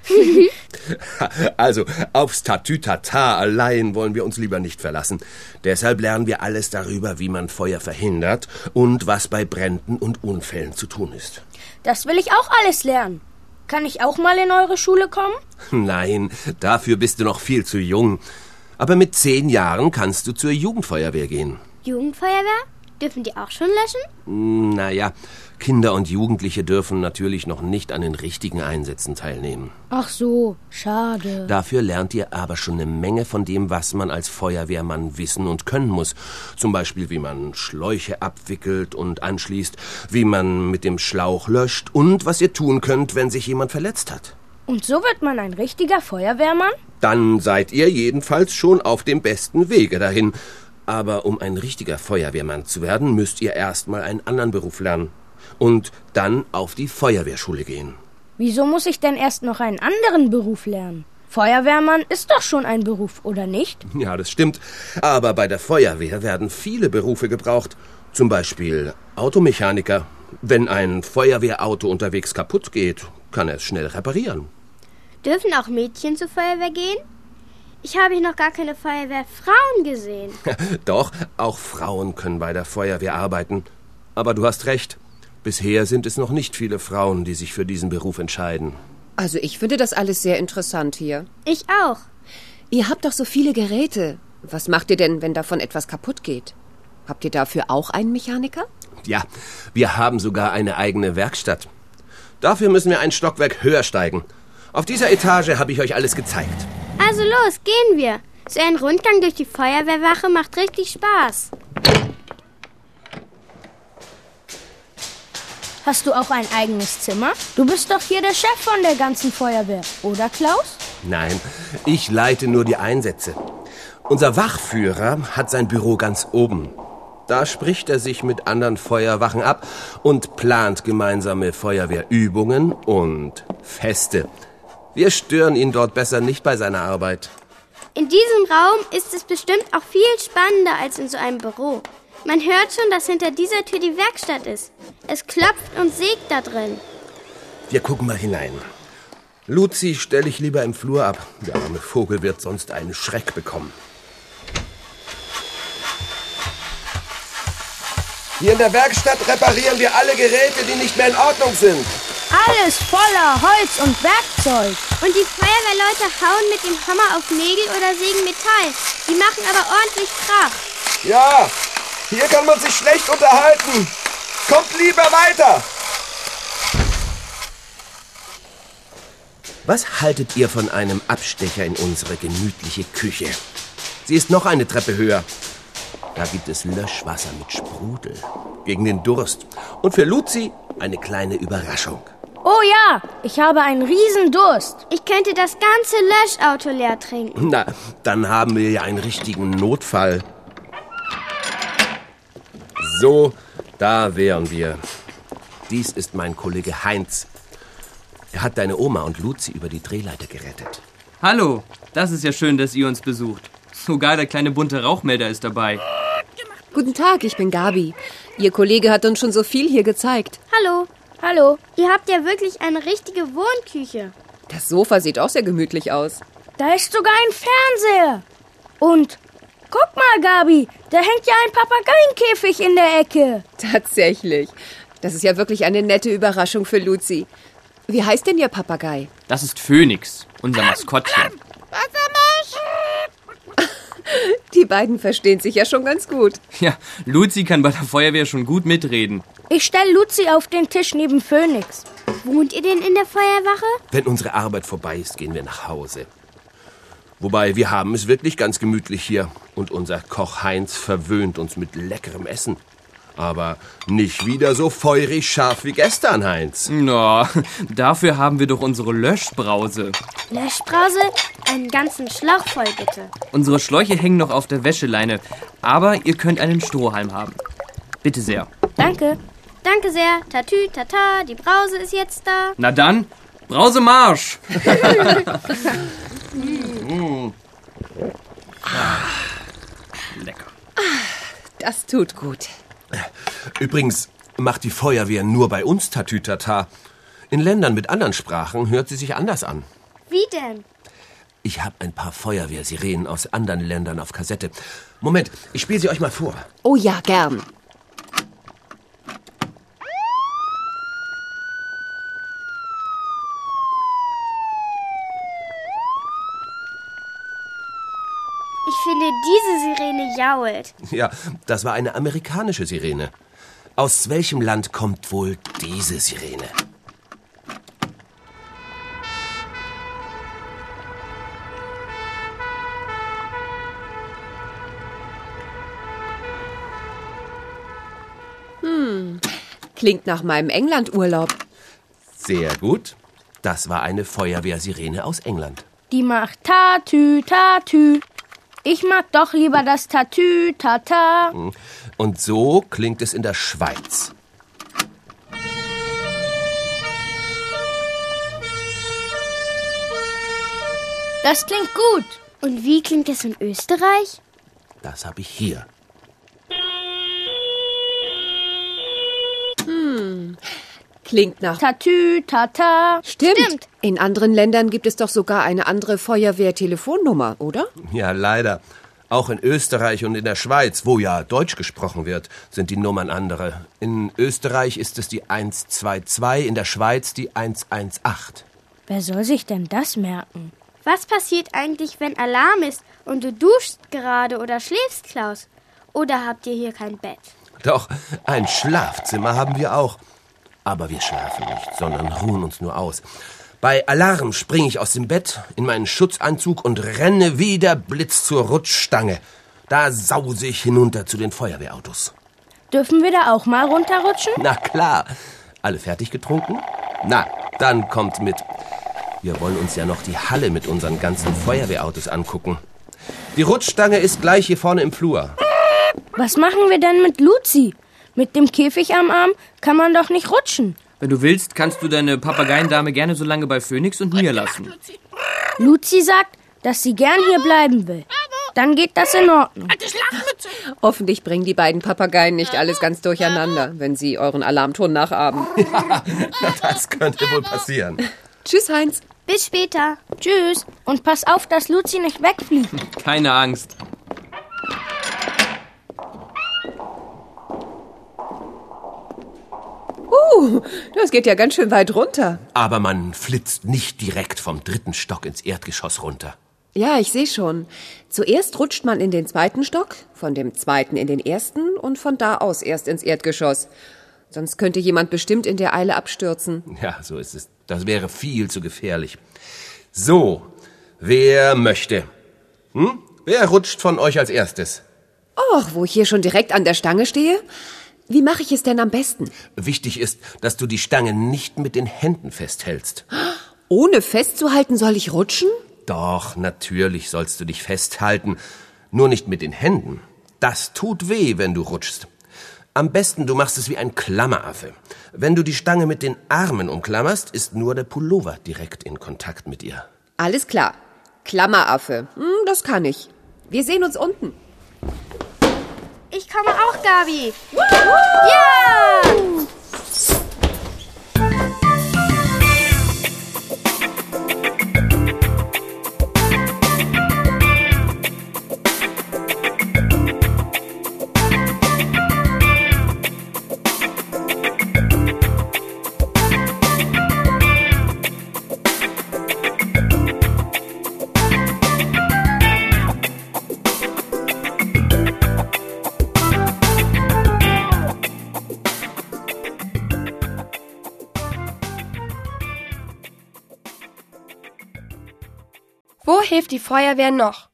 Also, aufs Tatütata allein wollen wir uns lieber nicht verlassen. Deshalb lernen wir alles darüber, wie man Feuer verhindert und was bei Bränden und Unfällen zu tun ist. Das will ich auch alles lernen. Kann ich auch mal in eure Schule kommen? Nein, dafür bist du noch viel zu jung. Aber mit zehn Jahren kannst du zur Jugendfeuerwehr gehen. Jugendfeuerwehr? Dürfen die auch schon löschen? Naja, Kinder und Jugendliche dürfen natürlich noch nicht an den richtigen Einsätzen teilnehmen. Ach so, schade. Dafür lernt ihr aber schon eine Menge von dem, was man als Feuerwehrmann wissen und können muss. Zum Beispiel, wie man Schläuche abwickelt und anschließt, wie man mit dem Schlauch löscht und was ihr tun könnt, wenn sich jemand verletzt hat. Und so wird man ein richtiger Feuerwehrmann? Dann seid ihr jedenfalls schon auf dem besten Wege dahin. Aber um ein richtiger Feuerwehrmann zu werden, müsst ihr erst mal einen anderen Beruf lernen. Und dann auf die Feuerwehrschule gehen. Wieso muss ich denn erst noch einen anderen Beruf lernen? Feuerwehrmann ist doch schon ein Beruf, oder nicht? Ja, das stimmt. Aber bei der Feuerwehr werden viele Berufe gebraucht. Zum Beispiel Automechaniker. Wenn ein Feuerwehrauto unterwegs kaputt geht, kann er es schnell reparieren. Dürfen auch Mädchen zur Feuerwehr gehen? Ich habe hier noch gar keine Feuerwehrfrauen gesehen. Doch, auch Frauen können bei der Feuerwehr arbeiten. Aber du hast recht. Bisher sind es noch nicht viele Frauen, die sich für diesen Beruf entscheiden. Also ich finde das alles sehr interessant hier. Ich auch. Ihr habt doch so viele Geräte. Was macht ihr denn, wenn davon etwas kaputt geht? Habt ihr dafür auch einen Mechaniker? Ja, wir haben sogar eine eigene Werkstatt. Dafür müssen wir ein Stockwerk höher steigen. Auf dieser Etage habe ich euch alles gezeigt. Also los, gehen wir. So ein Rundgang durch die Feuerwehrwache macht richtig Spaß. Hast du auch ein eigenes Zimmer? Du bist doch hier der Chef von der ganzen Feuerwehr, oder Klaus? Nein, ich leite nur die Einsätze. Unser Wachführer hat sein Büro ganz oben. Da spricht er sich mit anderen Feuerwachen ab und plant gemeinsame Feuerwehrübungen und Feste. Wir stören ihn dort besser nicht bei seiner Arbeit. In diesem Raum ist es bestimmt auch viel spannender als in so einem Büro. Man hört schon, dass hinter dieser Tür die Werkstatt ist. Es klopft und sägt da drin. Wir gucken mal hinein. Luzi stelle ich lieber im Flur ab. Der arme Vogel wird sonst einen Schreck bekommen. Hier in der Werkstatt reparieren wir alle Geräte, die nicht mehr in Ordnung sind. alles voller Holz und Werkzeug. Und die Feuerwehrleute hauen mit dem Hammer auf Nägel oder sägen Metall. Die machen aber ordentlich Krach. Ja, hier kann man sich schlecht unterhalten. Kommt lieber weiter. Was haltet ihr von einem Abstecher in unsere gemütliche Küche? Sie ist noch eine Treppe höher. Da gibt es Löschwasser mit Sprudel gegen den Durst. Und für Luzi eine kleine Überraschung. Oh ja, ich habe einen riesen Durst. Ich könnte das ganze Löschauto leer trinken. Na, dann haben wir ja einen richtigen Notfall. So, da wären wir. Dies ist mein Kollege Heinz. Er hat deine Oma und Luzi über die Drehleiter gerettet. Hallo, das ist ja schön, dass ihr uns besucht. Sogar der kleine bunte Rauchmelder ist dabei. Guten Tag, ich bin Gabi. Ihr Kollege hat uns schon so viel hier gezeigt. Hallo. Hallo. Ihr habt ja wirklich eine richtige Wohnküche. Das Sofa sieht auch sehr gemütlich aus. Da ist sogar ein Fernseher. Und guck mal, Gabi, da hängt ja ein Papageienkäfig in der Ecke. Tatsächlich. Das ist ja wirklich eine nette Überraschung für Luzi. Wie heißt denn Ihr Papagei? Das ist Phoenix, unser Maskottchen. Die beiden verstehen sich ja schon ganz gut. Ja, Luzi kann bei der Feuerwehr schon gut mitreden. Ich stelle Luzi auf den Tisch neben Phoenix. Wohnt ihr denn in der Feuerwache? Wenn unsere Arbeit vorbei ist, gehen wir nach Hause. Wobei, wir haben es wirklich ganz gemütlich hier. Und unser Koch Heinz verwöhnt uns mit leckerem Essen. Aber nicht wieder so feurig scharf wie gestern, Heinz. Na, dafür haben wir doch unsere Löschbrause. Löschbrause? Einen ganzen Schlauch voll, bitte. Unsere Schläuche hängen noch auf der Wäscheleine. Aber ihr könnt einen Strohhalm haben. Bitte sehr. Danke. Danke sehr. Tatü, tata, die Brause ist jetzt da. Na dann, Brausemarsch! mm. ah, lecker. Das tut gut. Übrigens macht die Feuerwehr nur bei uns Tatütata. In Ländern mit anderen Sprachen hört sie sich anders an. Wie denn? Ich habe ein paar Feuerwehrsirenen aus anderen Ländern auf Kassette. Moment, ich spiele sie euch mal vor. Oh ja, gern. Ich finde, diese Sirene jault. Ja, das war eine amerikanische Sirene. Aus welchem Land kommt wohl diese Sirene? Hm, klingt nach meinem England-Urlaub. Sehr gut. Das war eine Feuerwehrsirene aus England. Die macht Tatü, Tatü. Ich mag doch lieber das Tatü, Tata. Und so klingt es in der Schweiz. Das klingt gut. Und wie klingt es in Österreich? Das habe ich hier. Hm, klingt nach Tatü, Tata. Stimmt. Stimmt. In anderen Ländern gibt es doch sogar eine andere Feuerwehr-Telefonnummer, oder? Ja, leider. Auch in Österreich und in der Schweiz, wo ja Deutsch gesprochen wird, sind die Nummern andere. In Österreich ist es die eins zwei zwei, in der Schweiz die eins eins acht. Wer soll sich denn das merken? Was passiert eigentlich, wenn Alarm ist und du duschst gerade oder schläfst, Klaus? Oder habt ihr hier kein Bett? Doch, ein Schlafzimmer haben wir auch. Aber wir schlafen nicht, sondern ruhen uns nur aus. Bei Alarm springe ich aus dem Bett in meinen Schutzanzug und renne wie der Blitz zur Rutschstange. Da sause ich hinunter zu den Feuerwehrautos. Dürfen wir da auch mal runterrutschen? Na klar. Alle fertig getrunken? Na, dann kommt mit. Wir wollen uns ja noch die Halle mit unseren ganzen Feuerwehrautos angucken. Die Rutschstange ist gleich hier vorne im Flur. Was machen wir denn mit Luzi? Mit dem Käfig am Arm kann man doch nicht rutschen. Wenn du willst, kannst du deine Papageiendame gerne so lange bei Phoenix und mir lassen. Luzi sagt, dass sie gern hier bleiben will. Dann geht das in Ordnung. Hoffentlich bringen die beiden Papageien nicht alles ganz durcheinander, wenn sie euren Alarmton nachahmen. Ja, das könnte wohl passieren. Tschüss, Heinz. Bis später. Tschüss. Und pass auf, dass Luzi nicht wegfliegt. Keine Angst. Oh, das geht ja ganz schön weit runter. Aber man flitzt nicht direkt vom dritten Stock ins Erdgeschoss runter. Ja, ich sehe schon. Zuerst rutscht man in den zweiten Stock, von dem zweiten in den ersten und von da aus erst ins Erdgeschoss. Sonst könnte jemand bestimmt in der Eile abstürzen. Ja, so ist es. Das wäre viel zu gefährlich. So, wer möchte? Hm? Wer rutscht von euch als erstes? Och, wo ich hier schon direkt an der Stange stehe? Wie mache ich es denn am besten? Wichtig ist, dass du die Stange nicht mit den Händen festhältst. Ohne festzuhalten soll ich rutschen? Doch, natürlich sollst du dich festhalten. Nur nicht mit den Händen. Das tut weh, wenn du rutschst. Am besten, du machst es wie ein Klammeraffe. Wenn du die Stange mit den Armen umklammerst, ist nur der Pullover direkt in Kontakt mit ihr. Alles klar. Klammeraffe. Hm, das kann ich. Wir sehen uns unten. Ich komme auch, Gabi. Ja! Wo hilft die Feuerwehr noch?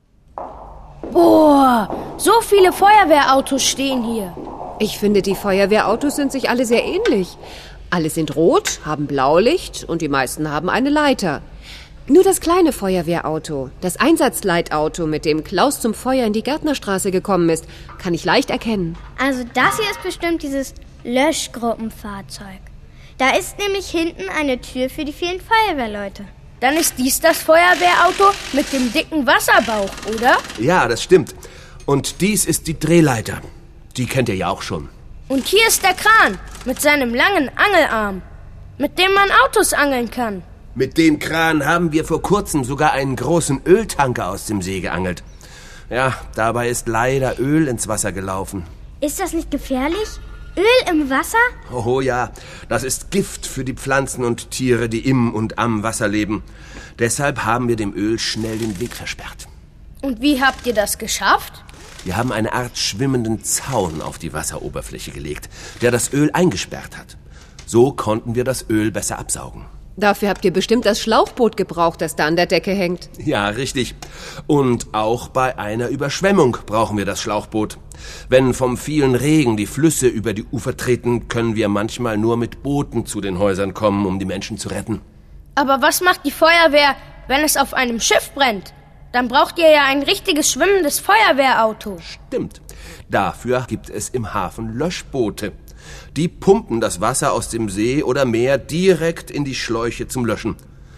Boah, so viele Feuerwehrautos stehen hier. Ich finde, die Feuerwehrautos sind sich alle sehr ähnlich. Alle sind rot, haben Blaulicht und die meisten haben eine Leiter. Nur das kleine Feuerwehrauto, das Einsatzleitauto, mit dem Klaus zum Feuer in die Gärtnerstraße gekommen ist, kann ich leicht erkennen. Also das hier ist bestimmt dieses Löschgruppenfahrzeug. Da ist nämlich hinten eine Tür für die vielen Feuerwehrleute. Dann ist dies das Feuerwehrauto mit dem dicken Wasserbauch, oder? Ja, das stimmt. Und dies ist die Drehleiter. Die kennt ihr ja auch schon. Und hier ist der Kran mit seinem langen Angelarm, mit dem man Autos angeln kann. Mit dem Kran haben wir vor kurzem sogar einen großen Öltanker aus dem See geangelt. Ja, dabei ist leider Öl ins Wasser gelaufen. Ist das nicht gefährlich? Öl im Wasser? Oh ja, das ist Gift für die Pflanzen und Tiere, die im und am Wasser leben. Deshalb haben wir dem Öl schnell den Weg versperrt. Und wie habt ihr das geschafft? Wir haben eine Art schwimmenden Zaun auf die Wasseroberfläche gelegt, der das Öl eingesperrt hat. So konnten wir das Öl besser absaugen. Dafür habt ihr bestimmt das Schlauchboot gebraucht, das da an der Decke hängt. Ja, richtig. Und auch bei einer Überschwemmung brauchen wir das Schlauchboot. Wenn vom vielen Regen die Flüsse über die Ufer treten, können wir manchmal nur mit Booten zu den Häusern kommen, um die Menschen zu retten. Aber was macht die Feuerwehr, wenn es auf einem Schiff brennt? Dann braucht ihr ja ein richtiges schwimmendes Feuerwehrauto. Stimmt. Dafür gibt es im Hafen Löschboote. Die pumpen das Wasser aus dem See oder Meer direkt in die Schläuche zum Löschen.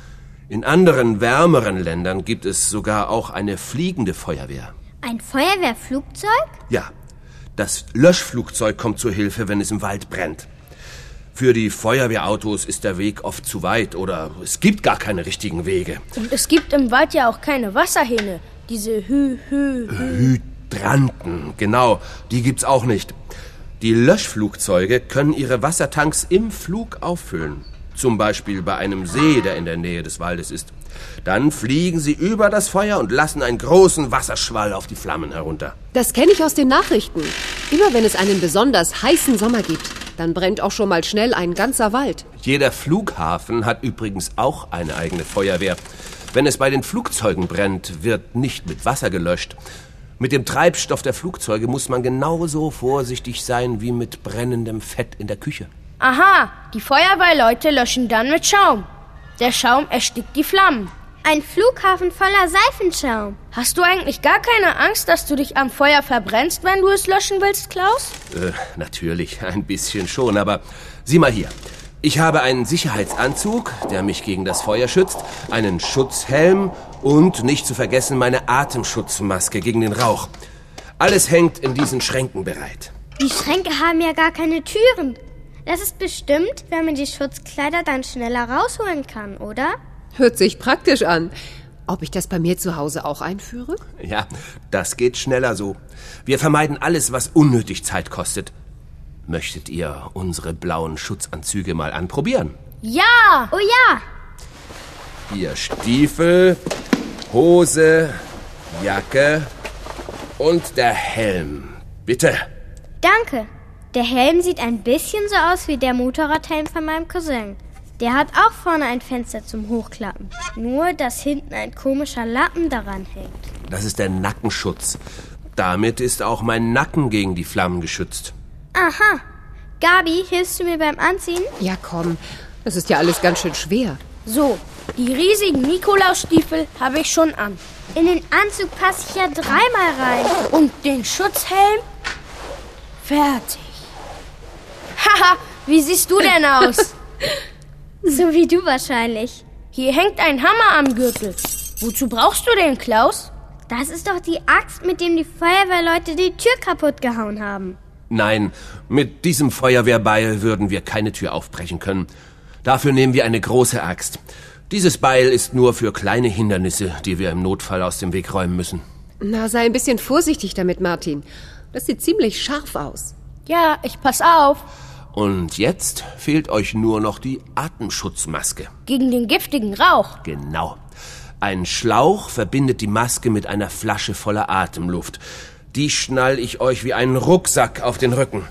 In anderen, wärmeren Ländern gibt es sogar auch eine fliegende Feuerwehr. Ein Feuerwehrflugzeug? Ja, das Löschflugzeug kommt zur Hilfe, wenn es im Wald brennt. Für die Feuerwehrautos ist der Weg oft zu weit oder es gibt gar keine richtigen Wege. Und es gibt im Wald ja auch keine Wasserhähne. Diese Hü, Hü, Hü. Hydranten, genau, die gibt's auch nicht. Die Löschflugzeuge können ihre Wassertanks im Flug auffüllen. Zum Beispiel bei einem See, der in der Nähe des Waldes ist. Dann fliegen sie über das Feuer und lassen einen großen Wasserschwall auf die Flammen herunter. Das kenne ich aus den Nachrichten. Immer wenn es einen besonders heißen Sommer gibt, dann brennt auch schon mal schnell ein ganzer Wald. Jeder Flughafen hat übrigens auch eine eigene Feuerwehr. Wenn es bei den Flugzeugen brennt, wird nicht mit Wasser gelöscht. Mit dem Treibstoff der Flugzeuge muss man genauso vorsichtig sein wie mit brennendem Fett in der Küche. Aha, die Feuerwehrleute löschen dann mit Schaum. Der Schaum erstickt die Flammen. Ein Flughafen voller Seifenschaum. Hast du eigentlich gar keine Angst, dass du dich am Feuer verbrennst, wenn du es löschen willst, Klaus? Äh, natürlich, ein bisschen schon, aber sieh mal hier. Ich habe einen Sicherheitsanzug, der mich gegen das Feuer schützt, einen Schutzhelm und, nicht zu vergessen, meine Atemschutzmaske gegen den Rauch. Alles hängt in diesen Schränken bereit. Die Schränke haben ja gar keine Türen. Das ist bestimmt, wenn man die Schutzkleider dann schneller rausholen kann, oder? Hört sich praktisch an. Ob ich das bei mir zu Hause auch einführe? Ja, das geht schneller so. Wir vermeiden alles, was unnötig Zeit kostet. Möchtet ihr unsere blauen Schutzanzüge mal anprobieren? Ja! Oh ja! Hier Stiefel, Hose, Jacke und der Helm. Bitte. Danke. Der Helm sieht ein bisschen so aus wie der Motorradhelm von meinem Cousin. Der hat auch vorne ein Fenster zum Hochklappen. Nur, dass hinten ein komischer Lappen daran hängt. Das ist der Nackenschutz. Damit ist auch mein Nacken gegen die Flammen geschützt. Aha. Gabi, hilfst du mir beim Anziehen? Ja, komm. Das ist ja alles ganz schön schwer. So, die riesigen Nikolausstiefel habe ich schon an. In den Anzug passe ich ja dreimal rein. Und den Schutzhelm? Fertig. Haha, wie siehst du denn aus? So wie du wahrscheinlich. Hier hängt ein Hammer am Gürtel. Wozu brauchst du den, Klaus? Das ist doch die Axt, mit dem die Feuerwehrleute die Tür kaputt gehauen haben. Nein, mit diesem Feuerwehrbeil würden wir keine Tür aufbrechen können. Dafür nehmen wir eine große Axt. Dieses Beil ist nur für kleine Hindernisse, die wir im Notfall aus dem Weg räumen müssen. Na, sei ein bisschen vorsichtig damit, Martin. Das sieht ziemlich scharf aus. Ja, ich pass auf. Und jetzt fehlt euch nur noch die Atemschutzmaske. Gegen den giftigen Rauch. Genau. Ein Schlauch verbindet die Maske mit einer Flasche voller Atemluft. Die schnall ich euch wie einen Rucksack auf den Rücken.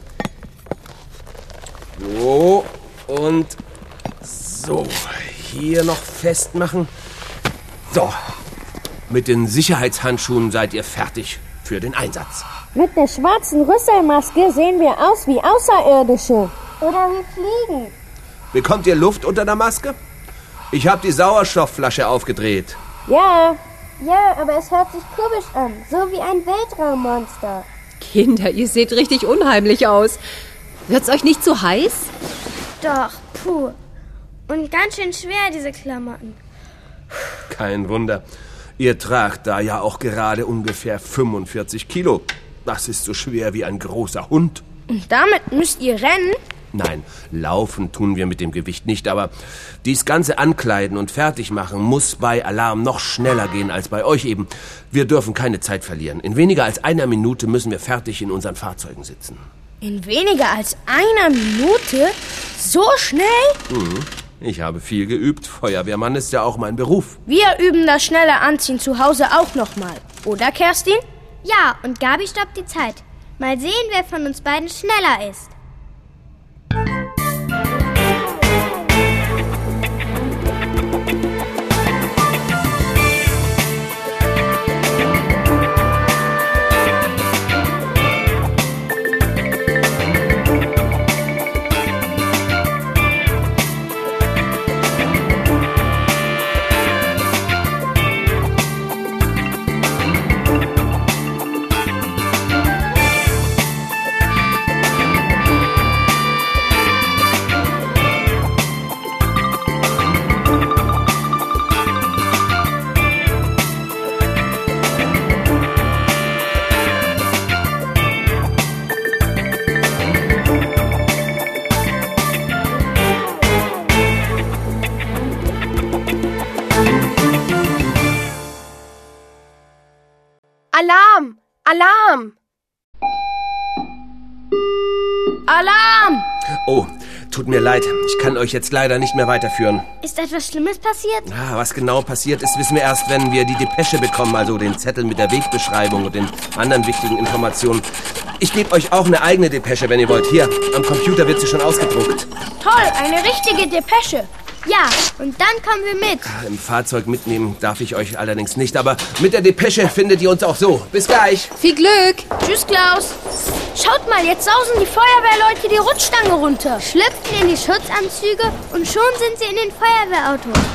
So, und so. Hier noch festmachen. So. Mit den Sicherheitshandschuhen seid ihr fertig für den Einsatz. Mit der schwarzen Rüsselmaske sehen wir aus wie Außerirdische. Oder wie Fliegen. Bekommt ihr Luft unter der Maske? Ich habe die Sauerstoffflasche aufgedreht. Ja. Ja, aber es hört sich komisch an. So wie ein Weltraummonster. Kinder, ihr seht richtig unheimlich aus. Wird's euch nicht zu heiß? Doch, puh. Und ganz schön schwer, diese Klamotten. Kein Wunder. Ihr tragt da ja auch gerade ungefähr fünfundvierzig Kilo. Das ist so schwer wie ein großer Hund. Und damit müsst ihr rennen? Nein, laufen tun wir mit dem Gewicht nicht, aber dies ganze Ankleiden und Fertigmachen muss bei Alarm noch schneller gehen als bei euch eben. Wir dürfen keine Zeit verlieren. In weniger als einer Minute müssen wir fertig in unseren Fahrzeugen sitzen. In weniger als einer Minute? So schnell? Mhm. Ich habe viel geübt. Feuerwehrmann ist ja auch mein Beruf. Wir üben das schnelle Anziehen zu Hause auch nochmal. Oder, Kerstin? Ja, und Gabi stoppt die Zeit. Mal sehen, wer von uns beiden schneller ist. Alarm! Alarm! Alarm! Oh, tut mir leid. Ich kann euch jetzt leider nicht mehr weiterführen. Ist etwas Schlimmes passiert? Ah, was genau passiert ist, wissen wir erst, wenn wir die Depesche bekommen, also den Zettel mit der Wegbeschreibung und den anderen wichtigen Informationen. Ich gebe euch auch eine eigene Depesche, wenn ihr wollt. Hier, am Computer wird sie schon ausgedruckt. Toll, eine richtige Depesche. Ja, und dann kommen wir mit. Im Fahrzeug mitnehmen darf ich euch allerdings nicht, aber mit der Depesche findet ihr uns auch so. Bis gleich. Viel Glück. Tschüss, Klaus. Schaut mal, jetzt sausen die Feuerwehrleute die Rutschstange runter. Schlüpfen in die Schutzanzüge und schon sind sie in den Feuerwehrautos.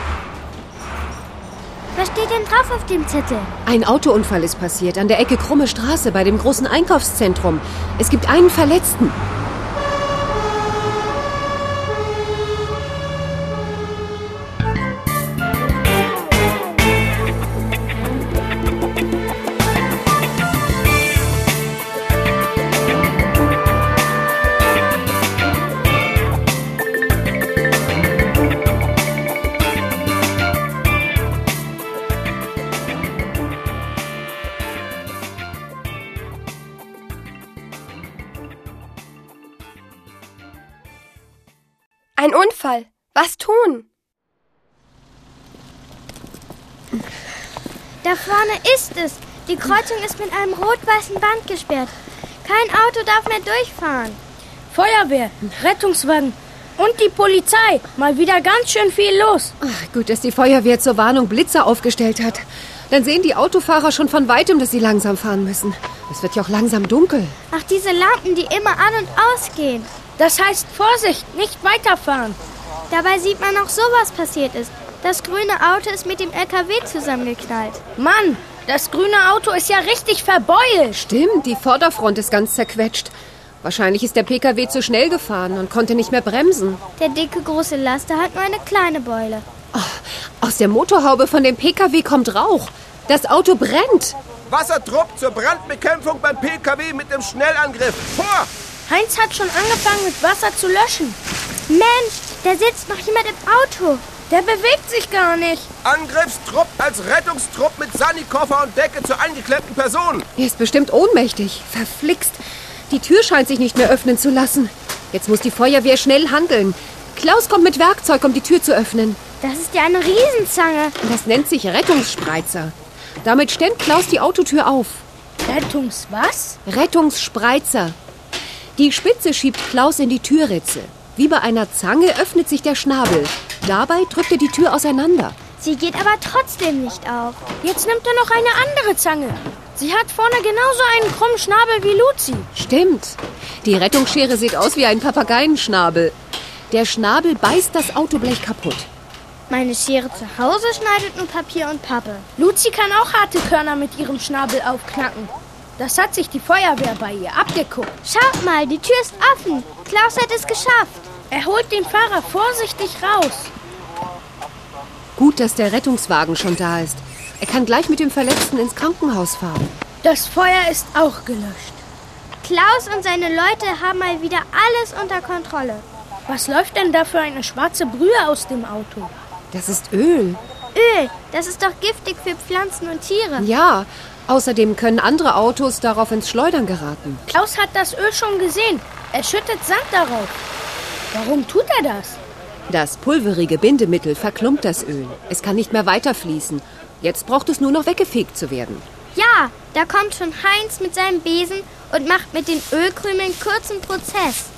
Was steht denn drauf auf dem Zettel? Ein Autounfall ist passiert an der Ecke Krumme Straße bei dem großen Einkaufszentrum. Es gibt einen Verletzten. Unfall. Was tun? Da vorne ist es. Die Kreuzung ist mit einem rot-weißen Band gesperrt. Kein Auto darf mehr durchfahren. Feuerwehr, Rettungswagen und die Polizei. Mal wieder ganz schön viel los. Ach, gut, dass die Feuerwehr zur Warnung Blitzer aufgestellt hat. Dann sehen die Autofahrer schon von Weitem, dass sie langsam fahren müssen. Es wird ja auch langsam dunkel. Ach, diese Lampen, die immer an- und ausgehen. Das heißt Vorsicht, nicht weiterfahren. Dabei sieht man auch so, was passiert ist. Das grüne Auto ist mit dem L K W zusammengeknallt. Mann, das grüne Auto ist ja richtig verbeult. Stimmt, die Vorderfront ist ganz zerquetscht. Wahrscheinlich ist der P K W zu schnell gefahren und konnte nicht mehr bremsen. Der dicke große Laster hat nur eine kleine Beule. Oh, aus der Motorhaube von dem P K W kommt Rauch. Das Auto brennt. Wassertrupp zur Brandbekämpfung beim P K W mit dem Schnellangriff. Vor! Heinz hat schon angefangen, mit Wasser zu löschen. Mensch, da sitzt noch jemand im Auto. Der bewegt sich gar nicht. Angriffstrupp als Rettungstrupp mit Sanikoffer und Decke zur eingeklemmten Person. Er ist bestimmt ohnmächtig. Verflixt. Die Tür scheint sich nicht mehr öffnen zu lassen. Jetzt muss die Feuerwehr schnell handeln. Klaus kommt mit Werkzeug, um die Tür zu öffnen. Das ist ja eine Riesenzange. Das nennt sich Rettungsspreizer. Damit stemmt Klaus die Autotür auf. Rettungs was? Rettungsspreizer. Die Spitze schiebt Klaus in die Türritze. Wie bei einer Zange öffnet sich der Schnabel. Dabei drückt er die Tür auseinander. Sie geht aber trotzdem nicht auf. Jetzt nimmt er noch eine andere Zange. Sie hat vorne genauso einen krummen Schnabel wie Luzi. Stimmt. Die Rettungsschere sieht aus wie ein Papageienschnabel. Der Schnabel beißt das Autoblech kaputt. Meine Schere zu Hause schneidet nur Papier und Pappe. Luzi kann auch harte Körner mit ihrem Schnabel aufknacken. Das hat sich die Feuerwehr bei ihr abgeguckt. Schaut mal, die Tür ist offen. Klaus hat es geschafft. Er holt den Fahrer vorsichtig raus. Gut, dass der Rettungswagen schon da ist. Er kann gleich mit dem Verletzten ins Krankenhaus fahren. Das Feuer ist auch gelöscht. Klaus und seine Leute haben mal wieder alles unter Kontrolle. Was läuft denn da für eine schwarze Brühe aus dem Auto? Das ist Öl. Öl, das ist doch giftig für Pflanzen und Tiere. Ja, außerdem können andere Autos darauf ins Schleudern geraten. Klaus hat das Öl schon gesehen. Er schüttet Sand darauf. Warum tut er das? Das pulverige Bindemittel verklumpt das Öl. Es kann nicht mehr weiterfließen. Jetzt braucht es nur noch weggefegt zu werden. Ja, da kommt schon Heinz mit seinem Besen und macht mit den Ölkrümeln kurzen Prozess.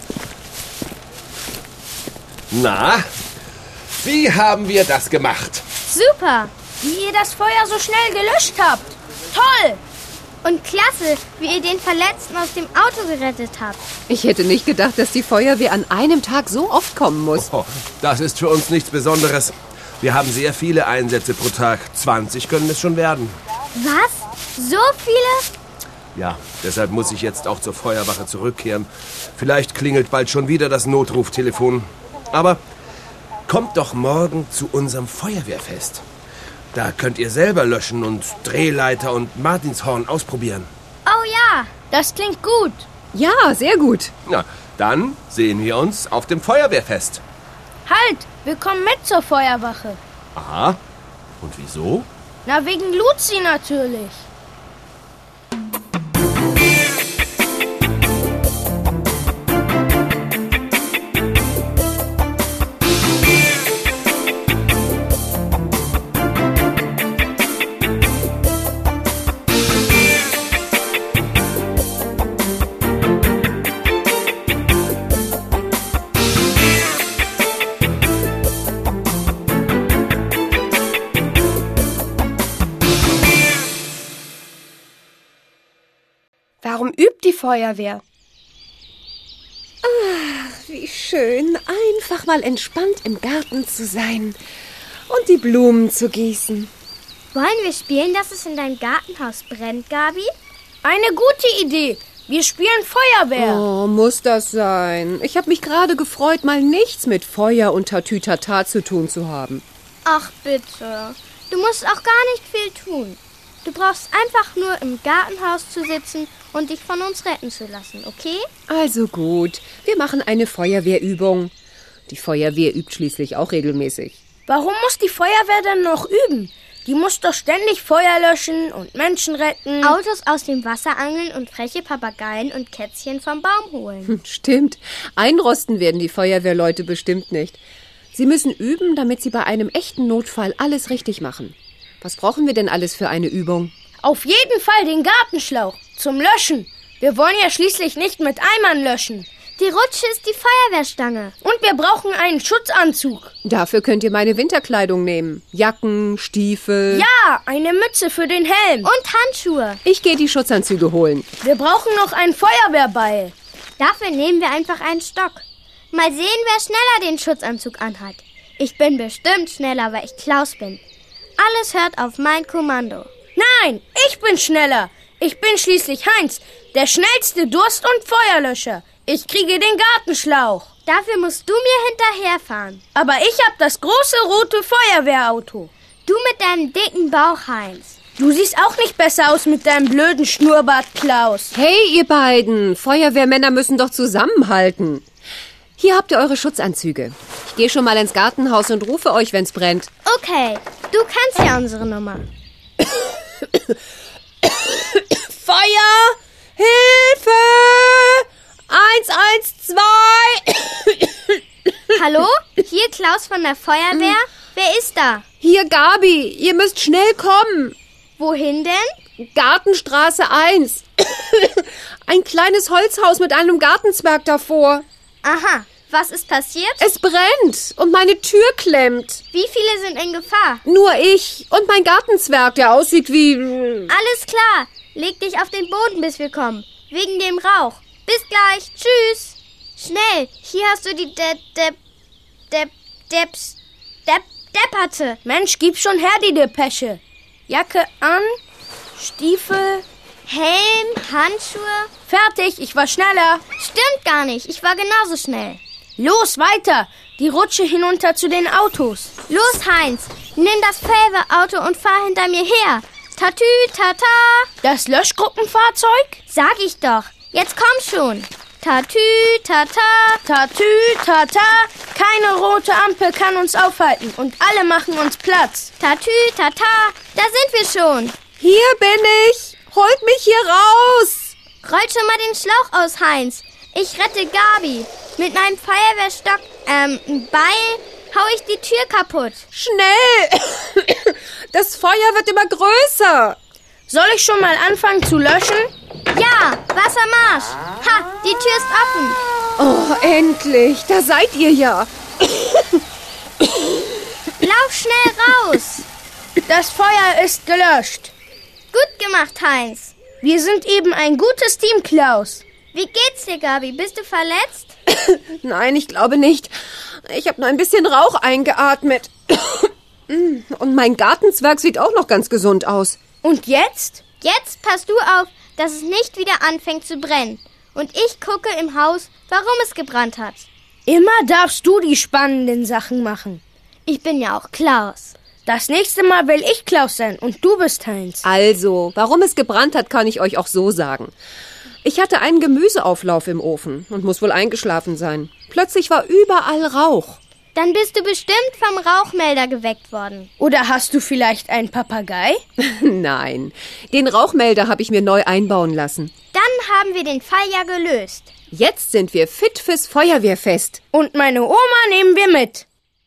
Na, wie haben wir das gemacht? Super! Wie ihr das Feuer so schnell gelöscht habt. Toll! Und klasse, wie ihr den Verletzten aus dem Auto gerettet habt. Ich hätte nicht gedacht, dass die Feuerwehr an einem Tag so oft kommen muss. Oh, das ist für uns nichts Besonderes. Wir haben sehr viele Einsätze pro Tag. zwanzig können es schon werden. Was? So viele? Ja, deshalb muss ich jetzt auch zur Feuerwache zurückkehren. Vielleicht klingelt bald schon wieder das Notruftelefon. Aber kommt doch morgen zu unserem Feuerwehrfest. Da könnt ihr selber löschen und Drehleiter und Martinshorn ausprobieren. Oh ja, das klingt gut. Ja, sehr gut. Na, dann sehen wir uns auf dem Feuerwehrfest. Halt, wir kommen mit zur Feuerwache. Aha. Und wieso? Na, wegen Luzi natürlich. Warum übt die Feuerwehr? Ach, wie schön, einfach mal entspannt im Garten zu sein und die Blumen zu gießen. Wollen wir spielen, dass es in deinem Gartenhaus brennt, Gabi? Eine gute Idee. Wir spielen Feuerwehr. Oh, muss das sein? Ich habe mich gerade gefreut, mal nichts mit Feuer und Tatütata zu tun zu haben. Ach bitte, du musst auch gar nicht viel tun. Du brauchst einfach nur im Gartenhaus zu sitzen und dich von uns retten zu lassen, okay? Also gut, wir machen eine Feuerwehrübung. Die Feuerwehr übt schließlich auch regelmäßig. Warum muss die Feuerwehr dann noch üben? Die muss doch ständig Feuer löschen und Menschen retten. Autos aus dem Wasser angeln und freche Papageien und Kätzchen vom Baum holen. Hm, stimmt. Einrosten werden die Feuerwehrleute bestimmt nicht. Sie müssen üben, damit sie bei einem echten Notfall alles richtig machen. Was brauchen wir denn alles für eine Übung? Auf jeden Fall den Gartenschlauch zum Löschen. Wir wollen ja schließlich nicht mit Eimern löschen. Die Rutsche ist die Feuerwehrstange. Und wir brauchen einen Schutzanzug. Dafür könnt ihr meine Winterkleidung nehmen. Jacken, Stiefel. Ja, eine Mütze für den Helm. Und Handschuhe. Ich gehe die Schutzanzüge holen. Wir brauchen noch einen Feuerwehrbeil. Dafür nehmen wir einfach einen Stock. Mal sehen, wer schneller den Schutzanzug anhat. Ich bin bestimmt schneller, weil ich Klaus bin. Alles hört auf mein Kommando. Nein, ich bin schneller. Ich bin schließlich Heinz, der schnellste Durst- und Feuerlöscher. Ich kriege den Gartenschlauch. Dafür musst du mir hinterherfahren. Aber ich hab das große rote Feuerwehrauto. Du mit deinem dicken Bauch, Heinz. Du siehst auch nicht besser aus mit deinem blöden Schnurrbart, Klaus. Hey, ihr beiden. Feuerwehrmänner müssen doch zusammenhalten. Hier habt ihr eure Schutzanzüge. Ich gehe schon mal ins Gartenhaus und rufe euch, wenn's brennt. Okay, du kannst ja unsere Nummer. Feuer! Hilfe! Eins, eins, zwei! Hallo? Hier Klaus von der Feuerwehr? Wer ist da? Hier Gabi, ihr müsst schnell kommen. Wohin denn? Gartenstraße eins. Ein kleines Holzhaus mit einem Gartenzwerg davor. Aha, was ist passiert? Es brennt und meine Tür klemmt. Wie viele sind in Gefahr? Nur ich und mein Gartenzwerg, der aussieht wie... Alles klar, leg dich auf den Boden, bis wir kommen. Wegen dem Rauch. Bis gleich, tschüss. Schnell, hier hast du die De... De... De... Deps... Depp... Depperte. Mensch, gib schon her die Depesche. Jacke an, Stiefel... Helm, Handschuhe. Fertig, ich war schneller. Stimmt gar nicht, ich war genauso schnell. Los, weiter. Die Rutsche hinunter zu den Autos. Los, Heinz, nimm das Feuerwehrauto und fahr hinter mir her. Tatü, tata. Das Löschgruppenfahrzeug? Sag ich doch. Jetzt komm schon. Tatü, tata. Tatü, tata. Keine rote Ampel kann uns aufhalten und alle machen uns Platz. Tatü, tata. Da sind wir schon. Hier bin ich. Holt mich hier raus! Rollt schon mal den Schlauch aus, Heinz. Ich rette Gabi. Mit meinem Feuerwehrstock, ähm, Beil, hau ich die Tür kaputt. Schnell! Das Feuer wird immer größer. Soll ich schon mal anfangen zu löschen? Ja, Wassermarsch. Ha, die Tür ist offen. Oh, endlich. Da seid ihr ja. Lauf schnell raus. Das Feuer ist gelöscht. Gut gemacht, Heinz. Wir sind eben ein gutes Team, Klaus. Wie geht's dir, Gabi? Bist du verletzt? Nein, ich glaube nicht. Ich habe nur ein bisschen Rauch eingeatmet. Und mein Gartenzwerg sieht auch noch ganz gesund aus. Und jetzt? Jetzt passt du auf, dass es nicht wieder anfängt zu brennen. Und ich gucke im Haus, warum es gebrannt hat. Immer darfst du die spannenden Sachen machen. Ich bin ja auch Klaus. Das nächste Mal will ich Klaus sein und du bist Heinz. Also, warum es gebrannt hat, kann ich euch auch so sagen. Ich hatte einen Gemüseauflauf im Ofen und muss wohl eingeschlafen sein. Plötzlich war überall Rauch. Dann bist du bestimmt vom Rauchmelder geweckt worden. Oder hast du vielleicht einen Papagei? Nein, den Rauchmelder habe ich mir neu einbauen lassen. Dann haben wir den Fall ja gelöst. Jetzt sind wir fit fürs Feuerwehrfest. Und meine Oma nehmen wir mit.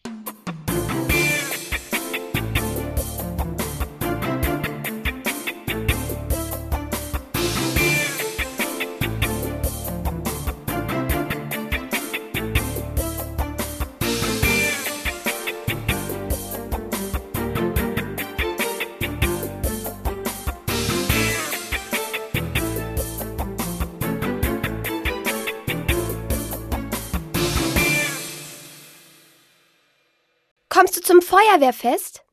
Kommst du zum Feuerwehrfest?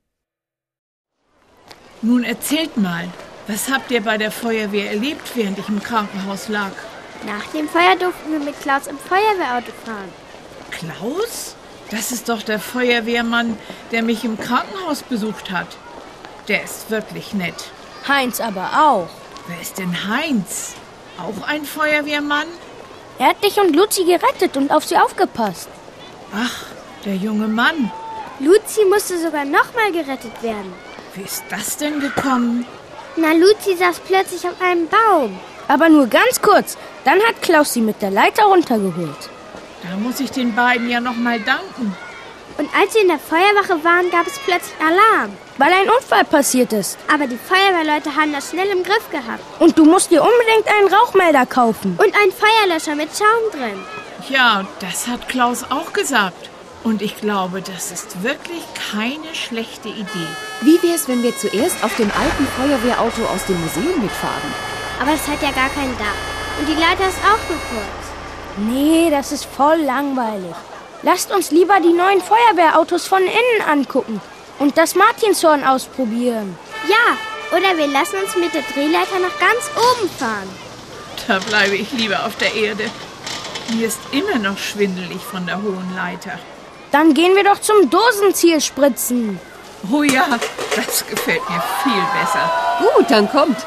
Nun erzählt mal, was habt ihr bei der Feuerwehr erlebt, während ich im Krankenhaus lag? Nach dem Feuer durften wir mit Klaus im Feuerwehrauto fahren. Klaus? Das ist doch der Feuerwehrmann, der mich im Krankenhaus besucht hat. Der ist wirklich nett. Heinz aber auch. Wer ist denn Heinz? Auch ein Feuerwehrmann? Er hat dich und Luzi gerettet und auf sie aufgepasst. Ach, der junge Mann. Luzi musste sogar nochmal gerettet werden. Wie ist das denn gekommen? Na, Luzi saß plötzlich auf einem Baum. Aber nur ganz kurz. Dann hat Klaus sie mit der Leiter runtergeholt. Da muss ich den beiden ja noch mal danken. Und als wir in der Feuerwache waren, gab es plötzlich Alarm. Weil ein Unfall passiert ist. Aber die Feuerwehrleute haben das schnell im Griff gehabt. Und du musst dir unbedingt einen Rauchmelder kaufen. Und einen Feuerlöscher mit Schaum drin. Ja, das hat Klaus auch gesagt. Und ich glaube, das ist wirklich keine schlechte Idee. Wie wär's, wenn wir zuerst auf dem alten Feuerwehrauto aus dem Museum mitfahren? Aber das hat ja gar kein Dach. Und die Leiter ist auch nur kurz. Nee, das ist voll langweilig. Lasst uns lieber die neuen Feuerwehrautos von innen angucken und das Martinshorn ausprobieren. Ja, oder wir lassen uns mit der Drehleiter noch ganz oben fahren. Da bleibe ich lieber auf der Erde. Mir ist immer noch schwindelig von der hohen Leiter. Dann gehen wir doch zum Dosenzielspritzen. Oh ja, das gefällt mir viel besser. Gut, dann kommt.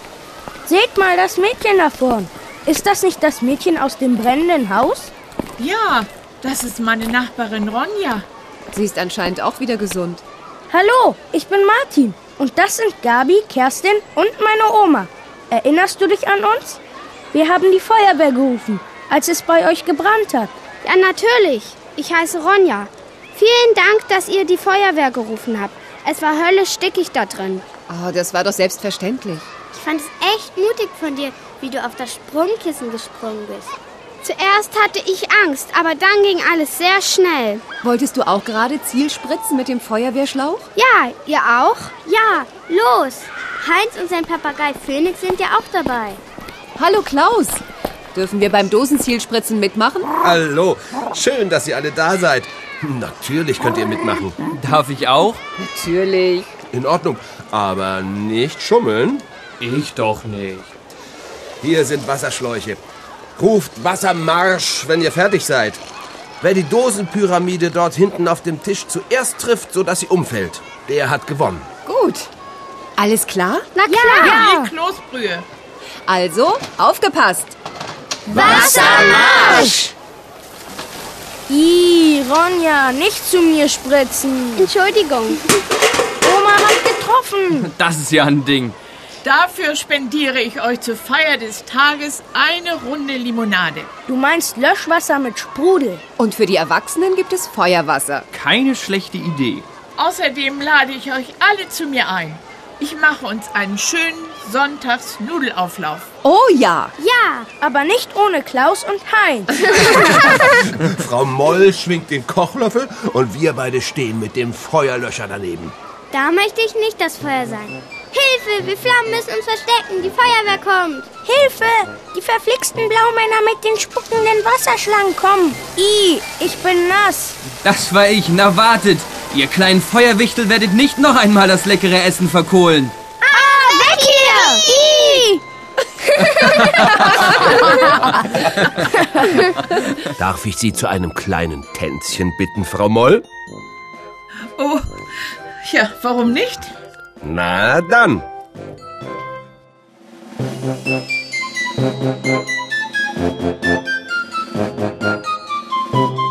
Seht mal das Mädchen da vorn. Ist das nicht das Mädchen aus dem brennenden Haus? Ja, das ist meine Nachbarin Ronja. Sie ist anscheinend auch wieder gesund. Hallo, ich bin Martin. Und das sind Gabi, Kerstin und meine Oma. Erinnerst du dich an uns? Wir haben die Feuerwehr gerufen, als es bei euch gebrannt hat. Ja, natürlich. Ich heiße Ronja. Vielen Dank, dass ihr die Feuerwehr gerufen habt. Es war höllisch stickig da drin. Oh, das war doch selbstverständlich. Ich fand es echt mutig von dir, wie du auf das Sprungkissen gesprungen bist. Zuerst hatte ich Angst, aber dann ging alles sehr schnell. Wolltest du auch gerade Zielspritzen mit dem Feuerwehrschlauch? Ja, ihr auch? Ja, los. Heinz und sein Papagei Phoenix sind ja auch dabei. Hallo Klaus. Dürfen wir beim Dosenzielspritzen mitmachen? Hallo, schön, dass ihr alle da seid. Natürlich könnt ihr mitmachen. Darf ich auch? Natürlich. In Ordnung, aber nicht schummeln. Ich doch nicht. Hier sind Wasserschläuche. Ruft Wassermarsch, wenn ihr fertig seid. Wer die Dosenpyramide dort hinten auf dem Tisch zuerst trifft, sodass sie umfällt, der hat gewonnen. Gut. Alles klar? Na klar. Ja, die Kloßbrühe. Also, aufgepasst. Wassermarsch! Ih, Ronja, nicht zu mir spritzen. Entschuldigung. Oma hat getroffen. Das ist ja ein Ding. Dafür spendiere ich euch zur Feier des Tages eine Runde Limonade. Du meinst Löschwasser mit Sprudel. Und für die Erwachsenen gibt es Feuerwasser. Keine schlechte Idee. Außerdem lade ich euch alle zu mir ein. Ich mache uns einen schönen Sonntagsnudelauflauf. Oh ja. Ja. Aber nicht ohne Klaus und Heinz. Frau Moll schwingt den Kochlöffel und wir beide stehen mit dem Feuerlöscher daneben. Da möchte ich nicht das Feuer sein. Hilfe, wir Flammen müssen uns verstecken. Die Feuerwehr kommt. Hilfe, die verflixten Blaumänner mit den spuckenden Wasserschlangen kommen. Ih, ich bin nass. Das war ich. Na wartet. Ihr kleinen Feuerwichtel werdet nicht noch einmal das leckere Essen verkohlen. Ah, weg hier! Darf ich Sie zu einem kleinen Tänzchen bitten, Frau Moll? Oh, ja, warum nicht? Na dann. Musik